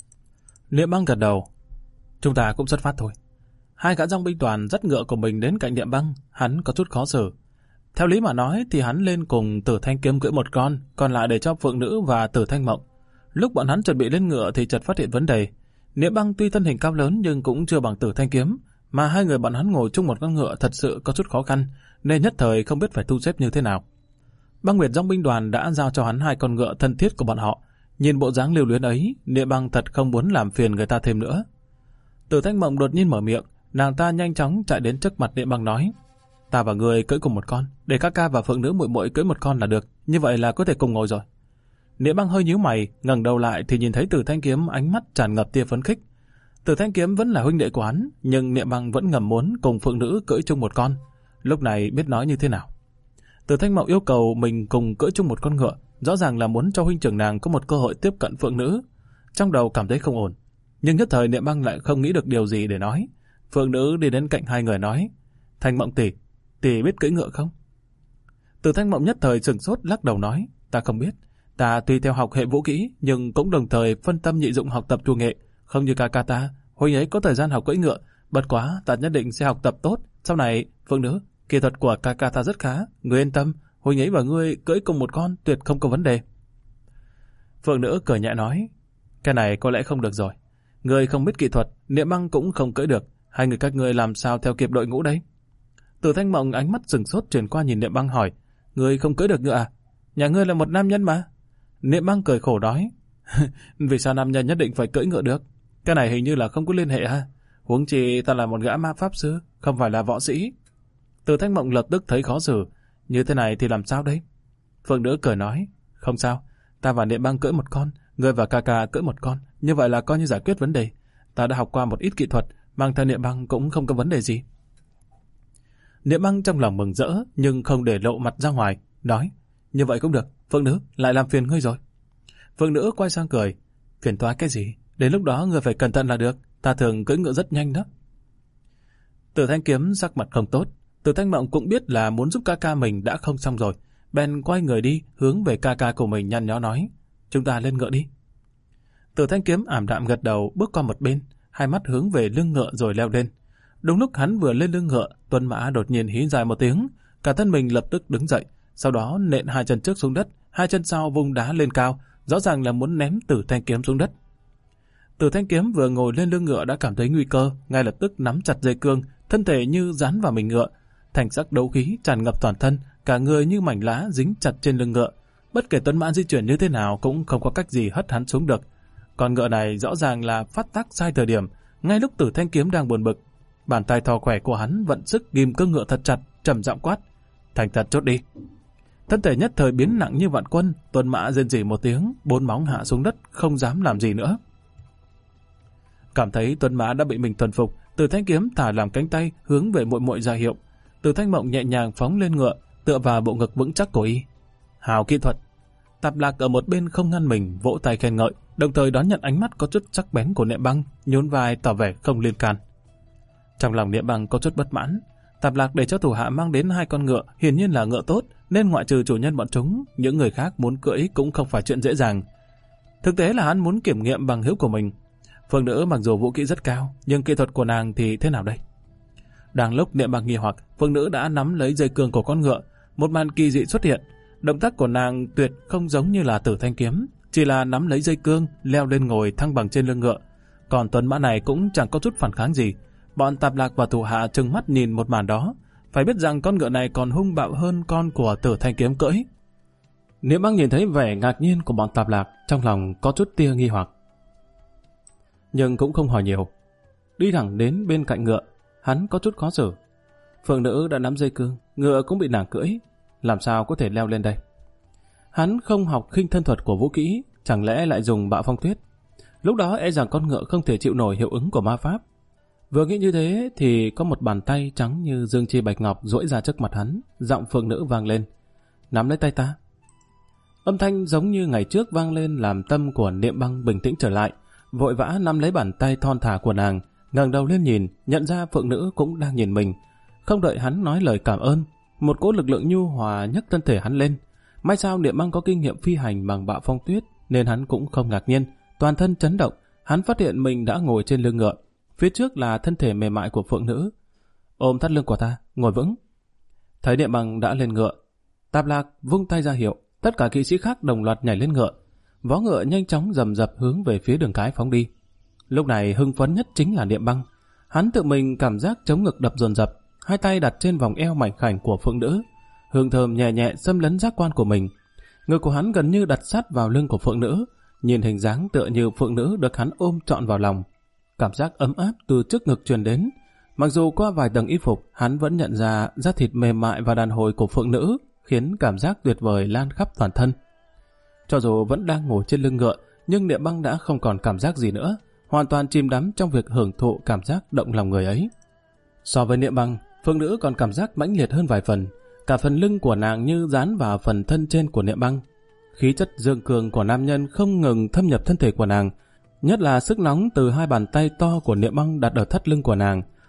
Niệm Băng gật đầu. Chúng ta cũng xuất phát thôi. 2 gã dòng binh đoàn dắt ngựa của mình đến cạnh Niệm Băng, hắn có chút khó xử. Theo lý mà nói thì hắn lên cùng Tử Thanh Kiếm cưỡi một con, còn lại để cho Phượng Nữ và Tử Thanh Mộng. Lúc bọn hắn chuẩn bị lên ngựa thì chợt phát hiện vấn đề. Niệm Băng tuy thân hình cao lớn nhưng cũng chưa bằng Tử Thanh Kiếm, mà 2 người bọn hắn ngồi chung một con ngựa thật sự có chút khó khăn, nên nhất thời không biết phải thu xếp như thế nào. Băng Nguyệt Dòng binh đoàn đã giao cho hắn 2 con ngựa thân thiết của bọn họ. Nhìn bộ dáng lưu luyến ấy, Niệm Băng thật không muốn làm phiền người ta thêm nữa. Tử Thanh Mộng đột nhiên mở miệng, nàng ta nhanh chóng chạy đến trước mặt Niệm Băng nói: ta và người cưỡi cùng một con, để các ca và Phượng Nữ muội muội cưỡi một con là được, như vậy là có thể cùng ngồi rồi. Niệm Băng hơi nhíu mày, ngẩng đầu lại thì nhìn thấy Tử Thanh Kiếm ánh mắt tràn ngập tia phấn khích. Tử Thanh Kiếm vẫn là huynh đệ của hắn, nhưng Niệm Băng vẫn ngầm muốn cùng Phượng Nữ cưỡi chung một con. Lúc này biết nói như thế nào. Tử Thanh Mộng yêu cầu mình cùng cưỡi chung một con ngựa, rõ ràng là muốn cho huynh trưởng nàng có một cơ hội tiếp cận Phượng Nữ. Trong đầu cảm thấy không ổn, nhưng nhất thời Niệm Băng lại không nghĩ được điều gì để nói. Phượng Nữ đi đến cạnh hai người nói, Thanh Mộng tỷ, tỷ biết cưỡi ngựa không? Từ Thanh Mộng nhất thời sửng sốt lắc đầu nói, ta không biết. Ta tuy theo học hệ vũ kỹ, nhưng cũng đồng thời phân tâm nhị dụng học tập trù nghệ, không như ca ca ta. Huynh ấy có thời gian học cưỡi ngựa, bất quá ta nhất định sẽ học tập tốt. Sau này, Phượng Nữ, kỹ thuật của ca ca ta rất khá, ngươi yên tâm, huynh ấy và ngươi cưỡi cùng một con tuyệt không có vấn đề. Phượng Nữ cười nhẹ nói, cái này có lẽ không được rồi. Ngươi không biết kỹ thuật, Niệm Băng cũng không cưỡi được, hai người các ngươi làm sao theo kịp đội ngũ đấy? Từ Thanh Mộng ánh mắt sừng sốt chuyển qua nhìn Niệm Băng hỏi, ngươi không cưỡi được ngựa à? Nhà ngươi là một nam nhân mà. Niệm Băng cười khổ nói, vì sao nam nhân nhất định phải cưỡi ngựa được? Cái này hình như là không có liên hệ ha. Huống chi ta là một gã ma pháp sư, không phải là võ sĩ. Từ Thanh Mộng lập tức thấy khó xử, như thế này thì làm sao đấy? Phượng Nữ cười nói, không sao, ta và Niệm Băng cưỡi một con, ngươi và ca ca cưỡi một con, như vậy là coi như giải quyết vấn đề. Ta đã học qua một ít kỹ thuật, mang theo Niệm Băng cũng không có vấn đề gì. Niệm Băng trong lòng mừng rỡ, nhưng không để lộ mặt ra ngoài, nói, như vậy cũng được, Phượng Nữ, lại làm phiền ngươi rồi. Phượng Nữ quay sang cười, phiền toái cái gì, đến lúc đó ngươi phải cẩn thận là được, ta thường cưỡi ngựa rất nhanh đó. Từ Thanh Kiếm sắc mặt không tốt, Từ Thanh Mộng cũng biết là muốn giúp ca ca mình đã không xong rồi, bèn quay người đi, hướng về ca ca của mình nhăn nhó nói, chúng ta lên ngựa đi. Từ Thanh Kiếm ảm đạm gật đầu, bước qua một bên, hai mắt hướng về lưng ngựa rồi leo lên. Đúng lúc hắn vừa lên lưng ngựa, Tuân Mã đột nhiên hí dài một tiếng, cả thân mình lập tức đứng dậy, sau đó nện hai chân trước xuống đất, hai chân sau vung đá lên cao, rõ ràng là muốn ném Từ Thanh Kiếm xuống đất. Từ Thanh Kiếm vừa ngồi lên lưng ngựa đã cảm thấy nguy cơ, ngay lập tức nắm chặt dây cương, thân thể như dán vào mình ngựa, thành sắc đấu khí tràn ngập toàn thân, cả người như mảnh lá dính chặt trên lưng ngựa. Bất kể Tuân Mã di chuyển như thế nào cũng không có cách gì hất hắn xuống được. Con ngựa này rõ ràng là phát tác sai thời điểm, ngay lúc Từ Thanh Kiếm đang buồn bực, bàn tay thò khỏe của hắn vận sức ghim cương ngựa thật chặt, trầm giọng quát, thành thật chốt đi. Thân thể nhất thời biến nặng như vạn quân, Tuân Mã rên rỉ một tiếng, bốn móng hạ xuống đất, không dám làm gì nữa. Cảm thấy Tuân Mã đã bị mình thuần phục, Từ Thanh Kiếm thả làm cánh tay hướng về muội muội ra hiệu. Từ Thanh Mộng nhẹ nhàng phóng lên ngựa, tựa vào bộ ngực vững chắc của y. Hào kỹ thuật. Tạp Lạc ở một bên không ngăn mình, vỗ tay khen ngợi, đồng thời đón nhận ánh mắt có chút sắc bén của Niệm Băng, nhún vai tỏ vẻ không liên can. Trong lòng Niệm Băng có chút bất mãn. Tạp Lạc để cho thủ hạ mang đến hai con ngựa, hiển nhiên là ngựa tốt, nên ngoại trừ chủ nhân bọn chúng, những người khác muốn cưỡi cũng không phải chuyện dễ dàng. Thực tế là hắn muốn kiểm nghiệm bằng hữu của mình. Phượng Nữ mặc dù vũ kỹ rất cao, nhưng kỹ thuật của nàng thì thế nào đây? Đang lúc Niệm Băng nghi hoặc, Phượng Nữ đã nắm lấy dây cương của con ngựa, một màn kỳ dị xuất hiện. Động tác của nàng tuyệt không giống như là Từ Thanh Kiếm, chỉ là nắm lấy dây cương, leo lên ngồi thăng bằng trên lưng ngựa. Còn Tuấn Mã này cũng chẳng có chút phản kháng gì. Bọn Tạp Lạc và thủ hạ trừng mắt nhìn một màn đó, phải biết rằng con ngựa này còn hung bạo hơn con của Từ Thanh Kiếm cưỡi. Niệm Băng nhìn thấy vẻ ngạc nhiên của bọn Tạp Lạc, trong lòng có chút tia nghi hoặc, nhưng cũng không hỏi nhiều, đi thẳng đến bên cạnh ngựa. Hắn có chút khó xử. Phượng Nữ đã nắm dây cương, ngựa cũng bị nàng cưỡi, làm sao có thể leo lên đây? Hắn không học khinh thân thuật của vũ kỹ, chẳng lẽ lại dùng bạo phong tuyết? Lúc đó e rằng con ngựa không thể chịu nổi hiệu ứng của ma pháp. Vừa nghĩ như thế thì có một bàn tay trắng như dương chi bạch ngọc duỗi ra trước mặt hắn, giọng Phượng Nữ vang lên, nắm lấy tay ta. Âm thanh giống như ngày trước vang lên làm tâm của Niệm Băng bình tĩnh trở lại, vội vã nắm lấy bàn tay thon thả của nàng, ngẩng đầu lên nhìn, nhận ra Phượng Nữ cũng đang nhìn mình. Không đợi hắn nói lời cảm ơn, một cỗ lực lượng nhu hòa nhấc thân thể hắn lên. May sao Niệm Băng có kinh nghiệm phi hành bằng bạo phong tuyết, nên hắn cũng không ngạc nhiên, toàn thân chấn động. Hắn phát hiện mình đã ngồi trên lưng ngựa, phía trước là thân thể mềm mại của Phượng Nữ. Ôm thắt lưng của ta, ngồi vững. Thấy Niệm Băng đã lên ngựa, Tạp Lạc vung tay ra hiệu, tất cả kỵ sĩ khác đồng loạt nhảy lên ngựa. Vó ngựa nhanh chóng rầm rập hướng về phía đường cái phóng đi. Lúc này hưng phấn nhất chính là Niệm Băng. Hắn tự mình cảm giác chống ngực đập dồn dập, hai tay đặt trên vòng eo mảnh khảnh của Phượng Nữ, hương thơm nhẹ nhẹ xâm lấn giác quan của mình. Ngực của hắn gần như đặt sát vào lưng của Phượng Nữ, nhìn hình dáng tựa như Phượng Nữ được hắn ôm trọn vào lòng. Cảm giác ấm áp từ trước ngực truyền đến. Mặc dù qua vài tầng y phục, hắn vẫn nhận ra da thịt mềm mại và đàn hồi của Phượng Nữ, khiến cảm giác tuyệt vời lan khắp toàn thân. Cho dù vẫn đang ngồi trên lưng ngựa, nhưng Niệm Băng đã không còn cảm giác gì nữa, hoàn toàn chìm đắm trong việc hưởng thụ cảm giác động lòng người ấy. So với Niệm Băng, Phượng Nữ còn cảm giác mãnh liệt hơn vài phần. Cả phần lưng của nàng như dán vào phần thân trên của Niệm Băng. Khí chất dương cường của nam nhân không ngừng thâm nhập thân thể của nàng, nhất là sức nóng từ hai bàn tay to của Niệm Băng đặt ở thắt lưng của nàng,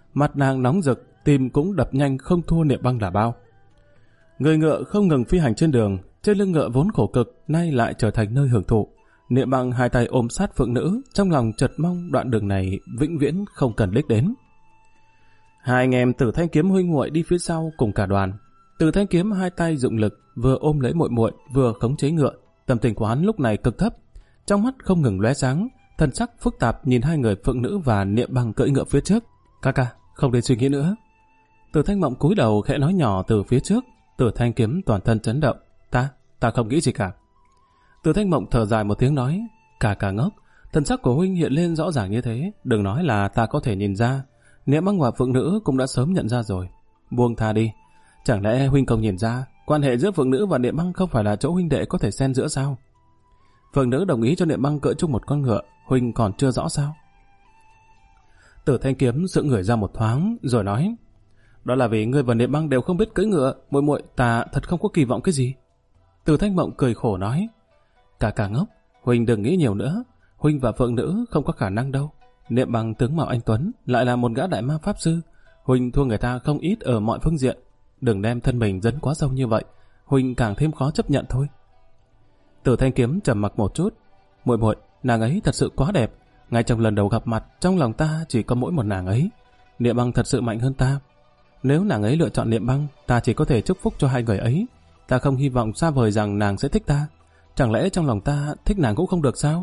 mặt nàng nóng rực, tim cũng đập nhanh không thua Niệm Băng là bao. Người ngựa không ngừng phi hành trên đường, trên lưng ngựa vốn khổ cực, nay lại trở thành nơi hưởng thụ. Niệm Băng hai tay ôm sát Phượng Nữ, trong lòng chợt mong đoạn đường này vĩnh viễn không cần đích đến. Hai anh em Tử Thanh Kiếm huynh muội đi phía sau cùng cả đoàn. Tử Thanh Kiếm hai tay dụng lực, vừa ôm lấy muội muội, vừa khống chế ngựa. Tâm tình của hắn lúc này cực thấp, trong mắt không ngừng lóe sáng, thần sắc phức tạp nhìn hai người Phượng Nữ và Niệm Băng cưỡi ngựa phía trước. Ca ca, không nên suy nghĩ nữa. Tử Thanh Mộng cúi đầu khẽ nói nhỏ từ phía trước. Tử Thanh Kiếm toàn thân chấn động. Ta không nghĩ gì cả. Tử Thanh Mộng thở dài một tiếng nói, ca ngốc, thần sắc của huynh hiện lên rõ ràng như thế, đừng nói là ta có thể nhìn ra. Niệm Băng và Phượng Nữ cũng đã sớm nhận ra rồi. Buông tha đi. Chẳng lẽ huynh không nhìn ra, quan hệ giữa Phượng Nữ và Niệm Băng không phải là chỗ huynh đệ có thể xen giữa sao? Phượng Nữ đồng ý cho Niệm Băng cưỡi chung một con ngựa, huynh còn chưa rõ sao? Tử Thanh Kiếm sững người ra một thoáng, rồi nói, đó là vì ngươi và Niệm Băng đều không biết cưỡi ngựa, muội muội ta thật không có kỳ vọng cái gì. Tử Thanh Mộng cười khổ nói, ca ngốc, huynh đừng nghĩ nhiều nữa, huynh và Phượng Nữ không có khả năng đâu. Niệm Băng tướng mạo anh tuấn, lại là một gã đại ma pháp sư, huynh thua người ta không ít ở mọi phương diện, đừng đem thân mình dấn quá sâu như vậy, huynh càng thêm khó chấp nhận thôi. Tử Thanh Kiếm trầm mặc một chút, muội, nàng ấy thật sự quá đẹp, ngay trong lần đầu gặp mặt, trong lòng ta chỉ có mỗi một nàng ấy. Niệm Băng thật sự mạnh hơn ta. Nếu nàng ấy lựa chọn Niệm Băng, ta chỉ có thể chúc phúc cho hai người ấy. Ta không hy vọng xa vời rằng nàng sẽ thích ta. Chẳng lẽ trong lòng ta thích nàng cũng không được sao?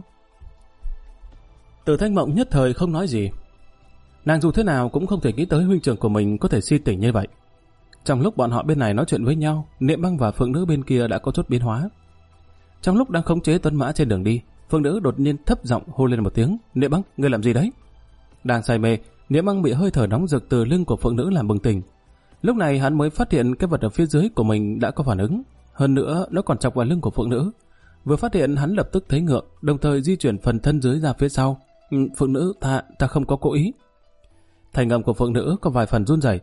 Tử Thanh Mộng nhất thời không nói gì. Nàng dù thế nào cũng không thể nghĩ tới huynh trưởng của mình có thể si tình như vậy. Trong lúc bọn họ bên này nói chuyện với nhau, Niệm Băng và Phượng Nữ bên kia đã có chút biến hóa. Trong lúc đang khống chế tuấn mã trên đường đi, Phượng Nữ đột nhiên thấp giọng hô lên một tiếng, Niệm Băng, ngươi làm gì đấy? Đang say mê, Niệm Băng bị hơi thở nóng rực từ lưng của Phượng Nữ làm bừng tỉnh. Lúc này hắn mới phát hiện cái vật ở phía dưới của mình đã có phản ứng, hơn nữa nó còn chọc vào lưng của Phượng Nữ. Vừa phát hiện hắn lập tức thấy ngượng, đồng thời di chuyển phần thân dưới ra phía sau. Phượng Nữ, ta không có cố ý. Thành âm của Phượng Nữ có vài phần run rẩy.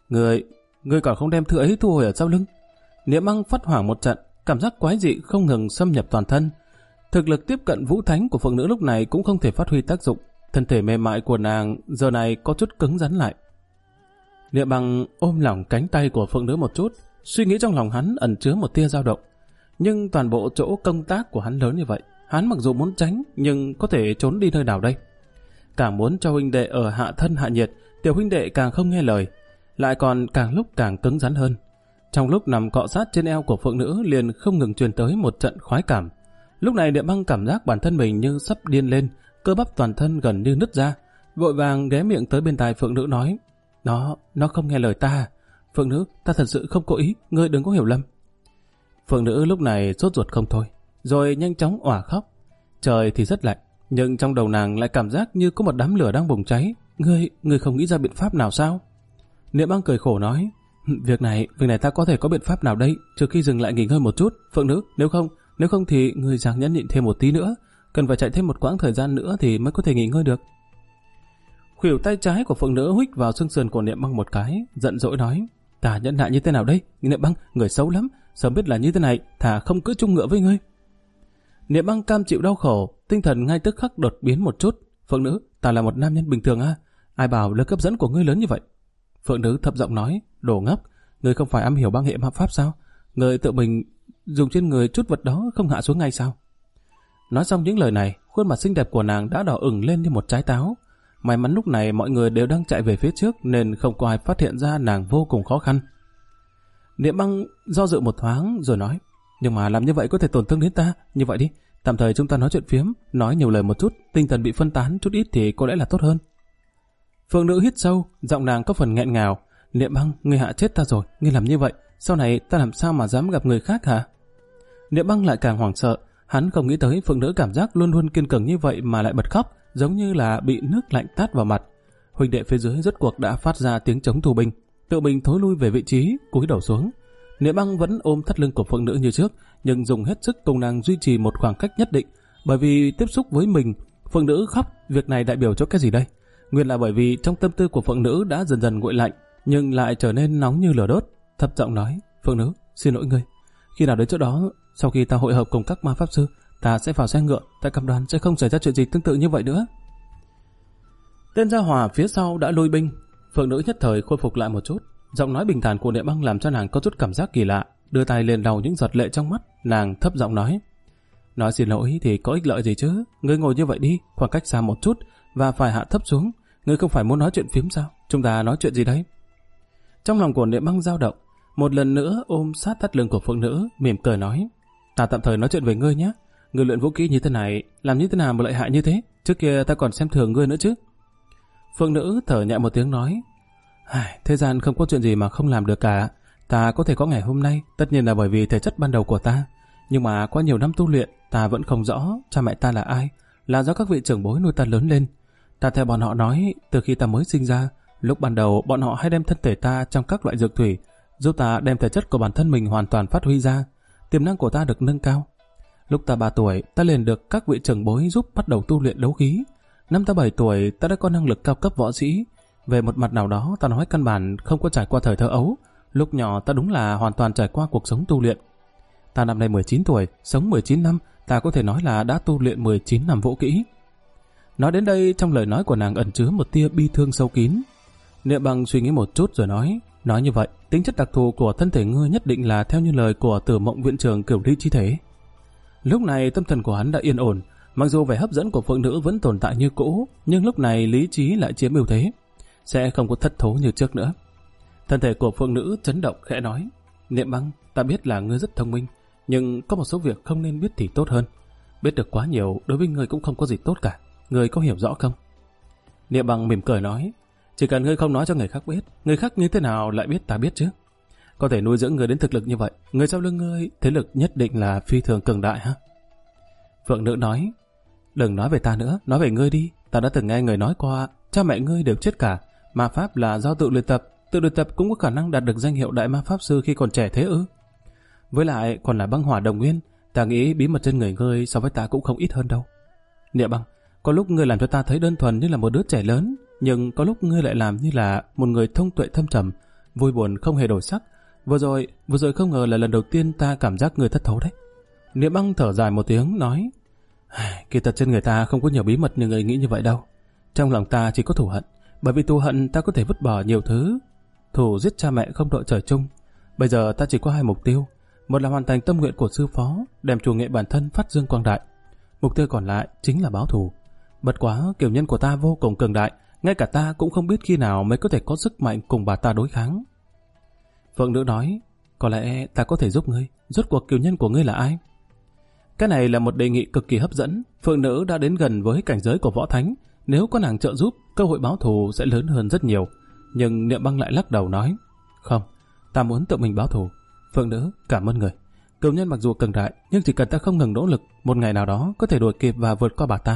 Ngươi còn không đem thứ ấy thu hồi ở sau lưng? Niệm Băng phát hoảng một trận, cảm giác quái dị không ngừng xâm nhập toàn thân. Thực lực tiếp cận vũ thánh của Phượng Nữ lúc này cũng không thể phát huy tác dụng. Thân thể mềm mại của nàng giờ này có chút cứng rắn lại. Niệm Băng ôm lỏng cánh tay của Phượng Nữ một chút, suy nghĩ trong lòng hắn ẩn chứa một tia dao động. Nhưng toàn bộ chỗ công tác của hắn lớn như vậy, hắn mặc dù muốn tránh nhưng có thể trốn đi nơi nào đây? Càng muốn cho huynh đệ ở hạ thân hạ nhiệt, tiểu huynh đệ càng không nghe lời, lại còn càng lúc càng cứng rắn hơn. Trong lúc nằm cọ sát trên eo của Phượng Nữ liền không ngừng truyền tới một trận khoái cảm. Lúc này Niệm Băng cảm giác bản thân mình như sắp điên lên, cơ bắp toàn thân gần như nứt ra, vội vàng ghé miệng tới bên tai Phượng Nữ nói, nó không nghe lời ta. Phượng Nữ, ta thật sự không cố ý, ngươi đừng có hiểu lầm. Phượng Nữ lúc này sốt ruột không thôi, rồi nhanh chóng òa khóc. Trời thì rất lạnh, nhưng trong đầu nàng lại cảm giác như có một đám lửa đang bùng cháy. Ngươi không nghĩ ra biện pháp nào sao? Niệm Băng cười khổ nói, việc này ta có thể có biện pháp nào đây, trừ khi dừng lại nghỉ ngơi một chút. Phượng Nữ, nếu không thì ngươi dáng nhẫn nhịn thêm một tí nữa, cần phải chạy thêm một quãng thời gian nữa thì mới có thể nghỉ ngơi được. Khuỷu tay trái của Phượng Nữ huých vào xương sườn của Niệm Băng một cái, giận dỗi nói, ta nhẫn nại như thế nào đây? Niệm Băng, người xấu lắm, sớm biết là như thế này, thà không cưỡi chung ngựa với ngươi. Niệm Băng cam chịu đau khổ, tinh thần ngay tức khắc đột biến một chút. Phượng Nữ, ta là một nam nhân bình thường à? Ai bảo lực hấp dẫn của ngươi lớn như vậy? Phượng Nữ thấp giọng nói, đồ ngốc, ngươi không phải am hiểu băng hệ ma pháp sao? Ngươi tự mình dùng trên người chút vật đó không hạ xuống ngay sao? Nói xong những lời này, khuôn mặt xinh đẹp của nàng đã đỏ ửng lên như một trái táo. May mắn lúc này mọi người đều đang chạy về phía trước nên không có ai phát hiện ra nàng vô cùng khó khăn. Niệm Băng do dự một thoáng rồi nói, nhưng mà làm như vậy có thể tổn thương đến ta. Như vậy đi, tạm thời chúng ta nói chuyện phiếm, nói nhiều lời một chút, tinh thần bị phân tán chút ít thì có lẽ là tốt hơn. Phượng Nữ hít sâu, giọng nàng có phần nghẹn ngào. Niệm Băng, ngươi hạ chết ta rồi, ngươi làm như vậy, sau này ta làm sao mà dám gặp người khác hả? Niệm Băng lại càng hoảng sợ, hắn không nghĩ tới Phượng Nữ cảm giác luôn luôn kiên cường như vậy mà lại bật khóc, giống như là bị nước lạnh tát vào mặt. Huynh đệ phía dưới rốt cuộc đã phát ra tiếng chống tù binh, tự mình thối lui về vị trí, cúi đầu xuống. Niệm Băng vẫn ôm thắt lưng của Phượng Nữ như trước, nhưng dùng hết sức cùng nàng duy trì một khoảng cách nhất định, bởi vì tiếp xúc với mình, Phượng Nữ khóc, việc này đại biểu cho cái gì đây? Nguyên là bởi vì trong tâm tư của Phượng Nữ đã dần dần nguội lạnh, nhưng lại trở nên nóng như lửa đốt. Thấp giọng nói, Phượng Nữ, xin lỗi ngươi. Khi nào đến chỗ đó, sau khi ta hội hợp cùng các ma pháp sư, ta sẽ vào xe ngựa, ta cam đoan sẽ không xảy ra chuyện gì tương tự như vậy nữa. Tên gia hỏa phía sau đã lôi binh. Phượng nữ nhất thời khôi phục lại một chút, giọng nói bình thản của Niệm Băng làm cho nàng có chút cảm giác kỳ lạ, đưa tay lên lau những giọt lệ trong mắt, nàng thấp giọng nói xin lỗi thì có ích lợi gì chứ, ngươi ngồi như vậy đi, khoảng cách xa một chút và phải hạ thấp xuống, ngươi không phải muốn nói chuyện phiếm sao, chúng ta nói chuyện gì đấy? Trong lòng của Niệm Băng dao động, một lần nữa ôm sát thắt lưng của Phượng nữ, mỉm cười nói, ta tạm thời nói chuyện với ngươi nhé, ngươi luyện vũ kỹ như thế này, làm như thế nào mà lợi hại như thế, trước kia ta còn xem thường ngươi nữa chứ. Phượng nữ thở nhẹ một tiếng nói, thế gian không có chuyện gì mà không làm được cả, ta có thể có ngày hôm nay, tất nhiên là bởi vì thể chất ban đầu của ta, nhưng mà qua nhiều năm tu luyện, ta vẫn không rõ cha mẹ ta là ai, là do các vị trưởng bối nuôi ta lớn lên. Ta theo bọn họ nói, từ khi ta mới sinh ra, lúc ban đầu bọn họ hay đem thân thể ta trong các loại dược thủy, giúp ta đem thể chất của bản thân mình hoàn toàn phát huy ra, tiềm năng của ta được nâng cao. Lúc ta 3 tuổi, ta liền được các vị trưởng bối giúp bắt đầu tu luyện đấu khí. Năm ta 7 tuổi, ta đã có năng lực cao cấp võ sĩ. Về một mặt nào đó, ta nói căn bản không có trải qua thời thơ ấu. Lúc nhỏ ta đúng là hoàn toàn trải qua cuộc sống tu luyện. Ta năm nay 19 tuổi, sống 19 năm, ta có thể nói là đã tu luyện 19 năm vũ kỹ. Nói đến đây, trong lời nói của nàng ẩn chứa một tia bi thương sâu kín. Niệm Băng suy nghĩ một chút rồi nói như vậy, tính chất đặc thù của thân thể ngươi nhất định là theo như lời của Tử Mộng viện trưởng Cửu Ly chi thể. Lúc này tâm thần của hắn đã yên ổn, mặc dù vẻ hấp dẫn của Phượng nữ vẫn tồn tại như cũ, nhưng lúc này lý trí lại chiếm ưu thế, sẽ không có thất thố như trước nữa. Thân thể của Phượng nữ chấn động khẽ nói, Niệm Băng, ta biết là ngươi rất thông minh, nhưng có một số việc không nên biết thì tốt hơn. Biết được quá nhiều đối với ngươi cũng không có gì tốt cả, ngươi có hiểu rõ không? Niệm Băng mỉm cười nói, chỉ cần ngươi không nói cho người khác biết, người khác như thế nào lại biết ta biết chứ? Có thể nuôi dưỡng ngươi đến thực lực như vậy, người sau lưng ngươi thế lực nhất định là phi thường cường đại ha? Phượng nữ nói, đừng nói về ta nữa, nói về ngươi đi. Ta đã từng nghe người nói qua, cha mẹ ngươi đều chết cả, ma pháp là do tự luyện tập cũng có khả năng đạt được danh hiệu đại ma pháp sư khi còn trẻ thế ư? Với lại còn là băng hỏa đồng nguyên, ta nghĩ bí mật trên người ngươi so với ta cũng không ít hơn đâu. Niệm Băng, có lúc ngươi làm cho ta thấy đơn thuần như là một đứa trẻ lớn, nhưng có lúc ngươi lại làm như là một người thông tuệ thâm trầm, vui buồn không hề đổi sắc. Vừa rồi không ngờ là lần đầu tiên ta cảm giác người thất thố đấy. Niệm Băng thở dài một tiếng nói, kỳ thật trên người ta không có nhiều bí mật như người nghĩ như vậy đâu. Trong lòng ta chỉ có thù hận, bởi vì thù hận ta có thể vứt bỏ nhiều thứ. Thù giết cha mẹ không đội trời chung. Bây giờ ta chỉ có 2 mục tiêu, một là hoàn thành tâm nguyện của sư phó, đem chủ nghệ bản thân phát dương quang đại. Mục tiêu còn lại chính là báo thù. Bất quá kiểu nhân của ta vô cùng cường đại, ngay cả ta cũng không biết khi nào mới có thể có sức mạnh cùng bà ta đối kháng. Phượng nữ nói, có lẽ ta có thể giúp ngươi, rốt cuộc kiều nhân của ngươi là ai? Cái này là một đề nghị cực kỳ hấp dẫn. Phượng nữ đã đến gần với cảnh giới của võ thánh, nếu có nàng trợ giúp, cơ hội báo thù sẽ lớn hơn rất nhiều. Nhưng Niệm Băng lại lắc đầu nói, không, ta muốn tự mình báo thù. Phượng nữ, cảm ơn người. Kiều nhân mặc dù cường đại, nhưng chỉ cần ta không ngừng nỗ lực, một ngày nào đó có thể đuổi kịp và vượt qua bà ta.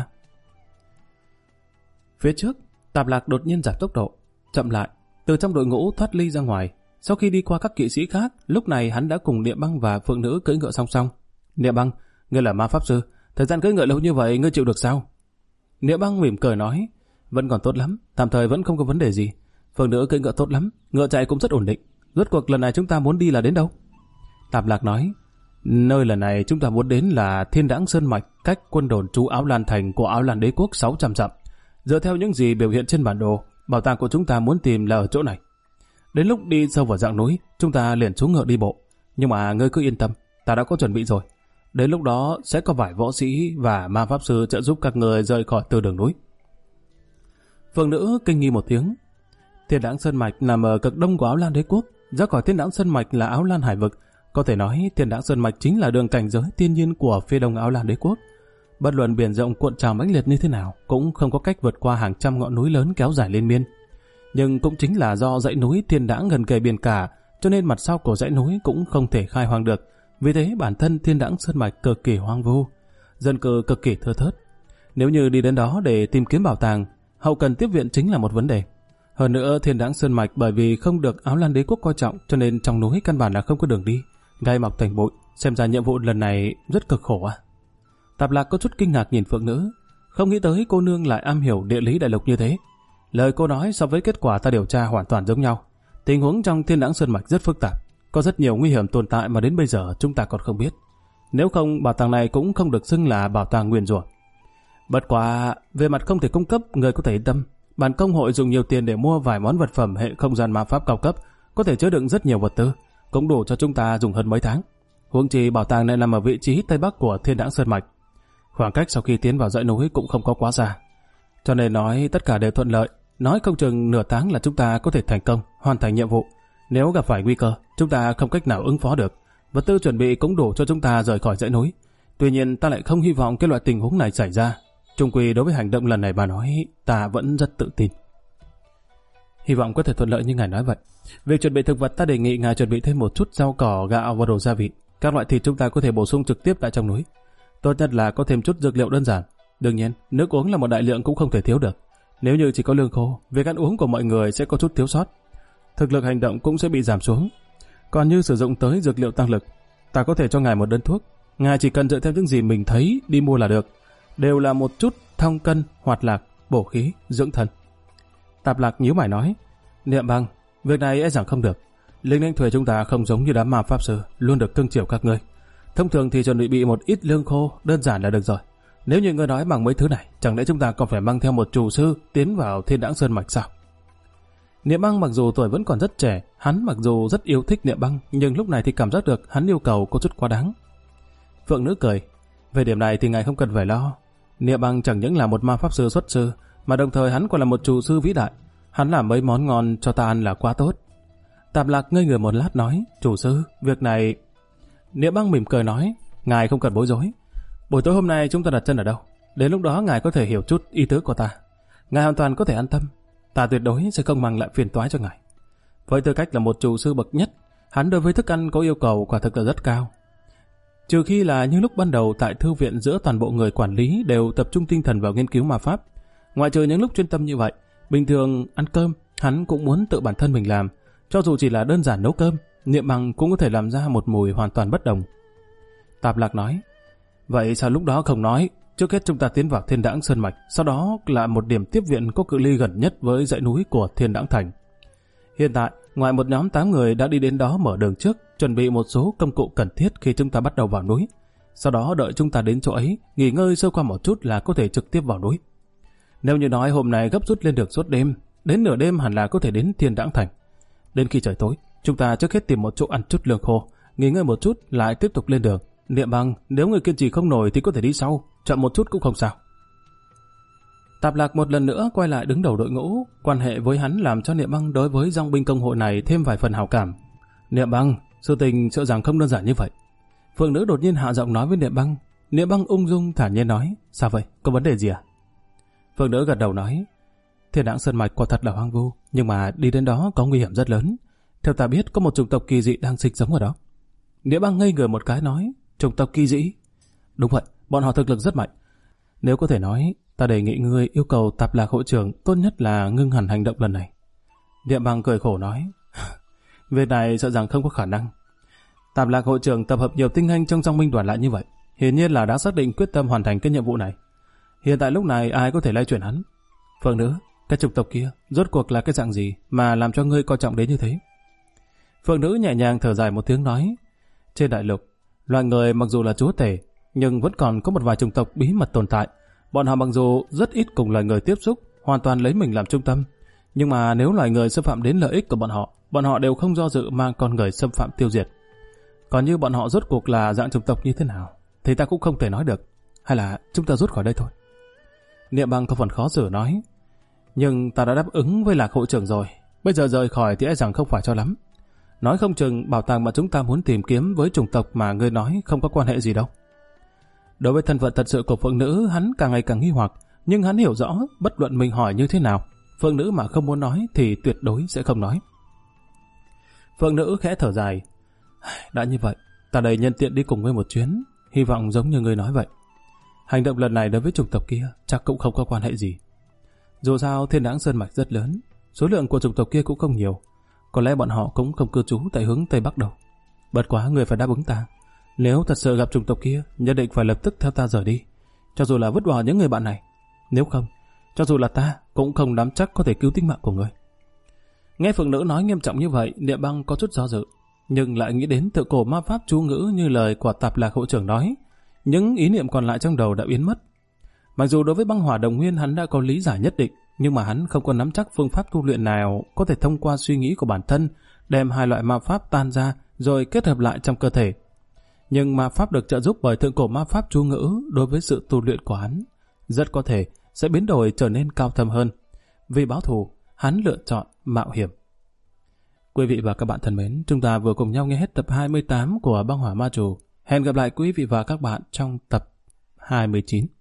Phía trước, Tạp Lạc đột nhiên giảm tốc độ, chậm lại, từ trong đội ngũ thoát ly ra ngoài. Sau khi đi qua các kỵ sĩ khác, lúc này hắn đã cùng Niệm Băng và Phượng nữ cưỡi ngựa song song. Niệm Băng, ngươi là ma pháp sư, thời gian cưỡi ngựa lâu như vậy ngươi chịu được sao? Niệm Băng mỉm cười nói, vẫn còn tốt lắm, tạm thời vẫn không có vấn đề gì. Phượng nữ cưỡi ngựa tốt lắm, ngựa chạy cũng rất ổn định. Rốt cuộc lần này chúng ta muốn đi là đến đâu? Tạp Lạc nói, nơi lần này chúng ta muốn đến là Thiên Đãng Sơn Mạch, cách quân đồn trú Áo Lan Thành của Áo Lan Đế Quốc 600 dặm. Dựa theo những gì biểu hiện trên bản đồ, bảo tàng của chúng ta muốn tìm là ở chỗ này. Đến lúc đi sâu vào dạng núi, chúng ta liền xuống ngựa đi bộ. Nhưng mà ngươi cứ yên tâm, ta đã có chuẩn bị rồi. Đến lúc đó sẽ có vài võ sĩ và ma pháp sư trợ giúp các người rời khỏi từ đường núi. Phượng nữ kinh nghi một tiếng. Thiên Đãng Sơn Mạch nằm ở cực đông của Áo Lan Đế Quốc, ra khỏi Thiên Đãng Sơn Mạch là Áo Lan Hải Vực. Có thể nói Thiên Đãng Sơn Mạch chính là đường cảnh giới thiên nhiên của phía đông Áo Lan Đế Quốc. Bất luận biển rộng cuộn trào mãnh liệt như thế nào, cũng không có cách vượt qua hàng trăm ngọn núi lớn kéo dài liên miên. Nhưng cũng chính là do dãy núi Thiên Đãng gần kề biển cả, cho nên mặt sau của dãy núi cũng không thể khai hoang được. Vì thế bản thân Thiên Đãng Sơn Mạch cực kỳ hoang vu, dân cư cực kỳ thưa thớt. Nếu như đi đến đó để tìm kiếm bảo tàng, hậu cần tiếp viện chính là một vấn đề. Hơn nữa Thiên Đãng Sơn Mạch bởi vì không được Áo Lan Đế Quốc coi trọng, cho nên trong núi căn bản là không có đường đi, gai mọc thành bụi. Xem ra nhiệm vụ lần này rất cực khổ à? Tạp Lạc có chút kinh ngạc nhìn Phượng nữ, không nghĩ tới cô nương lại am hiểu địa lý đại lục như thế. Lời cô nói so với kết quả ta điều tra hoàn toàn giống nhau. Tình huống trong Thiên Đãng Sơn Mạch rất phức tạp, có rất nhiều nguy hiểm tồn tại mà đến bây giờ chúng ta còn không biết. Nếu không, bảo tàng này cũng không được xưng là bảo tàng nguyền rủa. Bất quá, về mặt không thể cung cấp, người có thể yên tâm. Bản công hội dùng nhiều tiền để mua vài món vật phẩm hệ không gian ma pháp cao cấp, có thể chứa đựng rất nhiều vật tư, cũng đủ cho chúng ta dùng hơn mấy tháng. Huống chi bảo tàng này nằm ở vị trí tây bắc của Thiên Đãng Sơn Mạch. Khoảng cách sau khi tiến vào dãy núi cũng không có quá xa. Cho nên nói tất cả đều thuận lợi, nói không chừng nửa tháng là chúng ta có thể thành công, hoàn thành nhiệm vụ. Nếu gặp phải nguy cơ, chúng ta không cách nào ứng phó được. Vật tư chuẩn bị cũng đủ cho chúng ta rời khỏi dãy núi. Tuy nhiên ta lại không hy vọng cái loại tình huống này xảy ra. Chung quy đối với hành động lần này mà nói, ta vẫn rất tự tin. Hy vọng có thể thuận lợi như ngài nói vậy. Việc chuẩn bị thực vật ta đề nghị ngài chuẩn bị thêm một chút rau cỏ, gạo và đồ gia vị. Các loại thịt chúng ta có thể bổ sung trực tiếp tại trong núi. Tốt nhất là có thêm chút dược liệu đơn giản. Đương nhiên, nước uống là một đại lượng cũng không thể thiếu được. Nếu như chỉ có lương khô, việc ăn uống của mọi người sẽ có chút thiếu sót. Thực lực hành động cũng sẽ bị giảm xuống. Còn như sử dụng tới dược liệu tăng lực, ta có thể cho ngài một đơn thuốc. Ngài chỉ cần dựa theo những gì mình thấy đi mua là được. Đều là một chút thông cân, hoạt lạc, bổ khí, dưỡng thần. Tạp Lạc nhíu mày nói, Niệm Băng, việc này e rằng không được. Linh Anh Thuế chúng ta không giống như đám ma pháp sư, luôn được cưng chiều các ngươi. Thông thường thì chuẩn bị một ít lương khô đơn giản là được rồi. Nếu như ngươi nói bằng mấy thứ này, chẳng lẽ chúng ta còn phải mang theo một chủ sư tiến vào Thiên Đãng Sơn Mạch sao? Niệm Băng mặc dù tuổi vẫn còn rất trẻ, hắn mặc dù rất yêu thích Niệm Băng, nhưng lúc này thì cảm giác được hắn yêu cầu có chút quá đáng. Phượng Nữ cười, về điểm này thì ngài không cần phải lo. Niệm Băng chẳng những là một ma pháp sư xuất sư, mà đồng thời hắn còn là một chủ sư vĩ đại. Hắn làm mấy món ngon cho ta ăn là quá tốt. Tạp Lạc ngây người một lát nói, chủ sư, việc này... Niệm Băng mỉm cười nói, ngài không cần bối rối. Buổi tối hôm nay chúng ta đặt chân ở đâu? Đến lúc đó ngài có thể hiểu chút ý tứ của ta. Ngài hoàn toàn có thể an tâm. Ta tuyệt đối sẽ không mang lại phiền toái cho ngài. Với tư cách là một chủ sư bậc nhất, hắn đối với thức ăn có yêu cầu quả thực là rất cao. Trừ khi là như lúc ban đầu tại thư viện giữa toàn bộ người quản lý đều tập trung tinh thần vào nghiên cứu ma pháp. Ngoại trừ những lúc chuyên tâm như vậy, bình thường ăn cơm, hắn cũng muốn tự bản thân mình làm. Cho dù chỉ là đơn giản nấu cơm, Niệm Băng cũng có thể làm ra một mùi hoàn toàn bất đồng. Tạp Lạc nói, vậy sao lúc đó không nói? Trước hết chúng ta tiến vào Thiên Đãng Sơn Mạch, sau đó là một điểm tiếp viện có cự ly gần nhất với dãy núi của Thiên Đãng Thành. Hiện tại, ngoài một nhóm 8 người đã đi đến đó mở đường trước, chuẩn bị một số công cụ cần thiết khi chúng ta bắt đầu vào núi. Sau đó đợi chúng ta đến chỗ ấy, nghỉ ngơi sơ qua một chút là có thể trực tiếp vào núi. Nếu như nói hôm nay gấp rút lên được suốt đêm, đến nửa đêm hẳn là có thể đến Thiên Đãng Thành. Đến khi trời tối, chúng ta trước hết tìm một chỗ ăn chút lương khô, nghỉ ngơi một chút lại tiếp tục lên đường. Niệm Băng, nếu người kiên trì không nổi thì có thể đi sau, chậm một chút cũng không sao. Tạp Lạc một lần nữa quay lại đứng đầu đội ngũ, quan hệ với hắn làm cho Niệm Băng đối với dòng binh công hội này thêm vài phần hảo cảm. Niệm Băng, sự tình sợ rằng không đơn giản như vậy. Phượng Nữ đột nhiên hạ giọng nói với Niệm Băng. Niệm Băng ung dung thản nhiên nói, sao vậy, có vấn đề gì à? Phượng Nữ gật đầu nói, Thiên Đãng Sơn Mạch quả thật là hoang vu, nhưng mà đi đến đó có nguy hiểm rất lớn. Theo ta biết có một chủng tộc kỳ dị đang sinh sống ở đó. Niệm Băng ngây người một cái nói, chủng tộc kỳ dị? Đúng vậy, bọn họ thực lực rất mạnh. Nếu có thể nói, ta đề nghị ngươi yêu cầu Tạp Lạc hội trưởng tốt nhất là ngưng hẳn hành động lần này. Niệm Băng cười khổ nói, việc này sợ rằng không có khả năng. Tạp Lạc hội trưởng tập hợp nhiều tinh anh trong dòng binh đoàn lại như vậy, hiển nhiên là đã xác định quyết tâm hoàn thành cái nhiệm vụ này. Hiện tại lúc này ai có thể lay chuyển hắn? Phượng Nữ, cái chủng tộc kia rốt cuộc là cái dạng gì mà làm cho ngươi coi trọng đến như thế? Phượng Nữ nhẹ nhàng thở dài một tiếng nói, trên đại lục, loài người mặc dù là chúa tể, nhưng vẫn còn có một vài chủng tộc bí mật tồn tại. Bọn họ mặc dù rất ít cùng loài người tiếp xúc, hoàn toàn lấy mình làm trung tâm, nhưng mà nếu loài người xâm phạm đến lợi ích của bọn họ đều không do dự mang con người xâm phạm tiêu diệt. Còn như bọn họ rốt cuộc là dạng chủng tộc như thế nào, thì ta cũng không thể nói được. Hay là chúng ta rút khỏi đây thôi? Niệm Băng có phần khó xử nói, nhưng ta đã đáp ứng với Lạc hội trưởng rồi, bây giờ rời khỏi thì e rằng không phải cho lắm. Nói không chừng bảo tàng mà chúng ta muốn tìm kiếm với chủng tộc mà ngươi nói không có quan hệ gì đâu. Đối với thân phận thật sự của Phượng Nữ, hắn càng ngày càng nghi hoặc, nhưng hắn hiểu rõ bất luận mình hỏi như thế nào, Phượng Nữ mà không muốn nói thì tuyệt đối sẽ không nói. Phượng Nữ khẽ thở dài, đã như vậy, ta đây nhân tiện đi cùng ngươi một chuyến, hy vọng giống như ngươi nói vậy. Hành động lần này đối với chủng tộc kia chắc cũng không có quan hệ gì. Dù sao Thiên Đãng Sơn Mạch rất lớn, số lượng của chủng tộc kia cũng không nhiều, có lẽ bọn họ cũng không cư trú tại hướng Tây Bắc đâu. Bất quá người phải đáp ứng ta, nếu thật sự gặp chủng tộc kia, nhất định phải lập tức theo ta rời đi, cho dù là vứt bỏ những người bạn này. Nếu không, cho dù là ta cũng không nắm chắc có thể cứu tính mạng của người. Nghe Phượng Nữ nói nghiêm trọng như vậy, Niệm Băng có chút do dự, nhưng lại nghĩ đến tự cổ ma pháp chú ngữ như lời của Tạp Lạc hội trưởng nói. Những ý niệm còn lại trong đầu đã biến mất. Mặc dù đối với băng hỏa đồng nguyên hắn đã có lý giải nhất định, Nhưng mà hắn không có nắm chắc phương pháp tu luyện nào có thể thông qua suy nghĩ của bản thân, đem hai loại ma pháp tan ra rồi kết hợp lại trong cơ thể. Nhưng ma pháp được trợ giúp bởi thượng cổ ma pháp chú ngữ đối với sự tu luyện của hắn rất có thể sẽ biến đổi trở nên cao thâm hơn. Vì báo thù, hắn lựa chọn mạo hiểm. Quý vị và các bạn thân mến, chúng ta vừa cùng nhau nghe hết tập 28 của Băng Hỏa Ma Trù. Hẹn gặp lại quý vị và các bạn trong tập 29.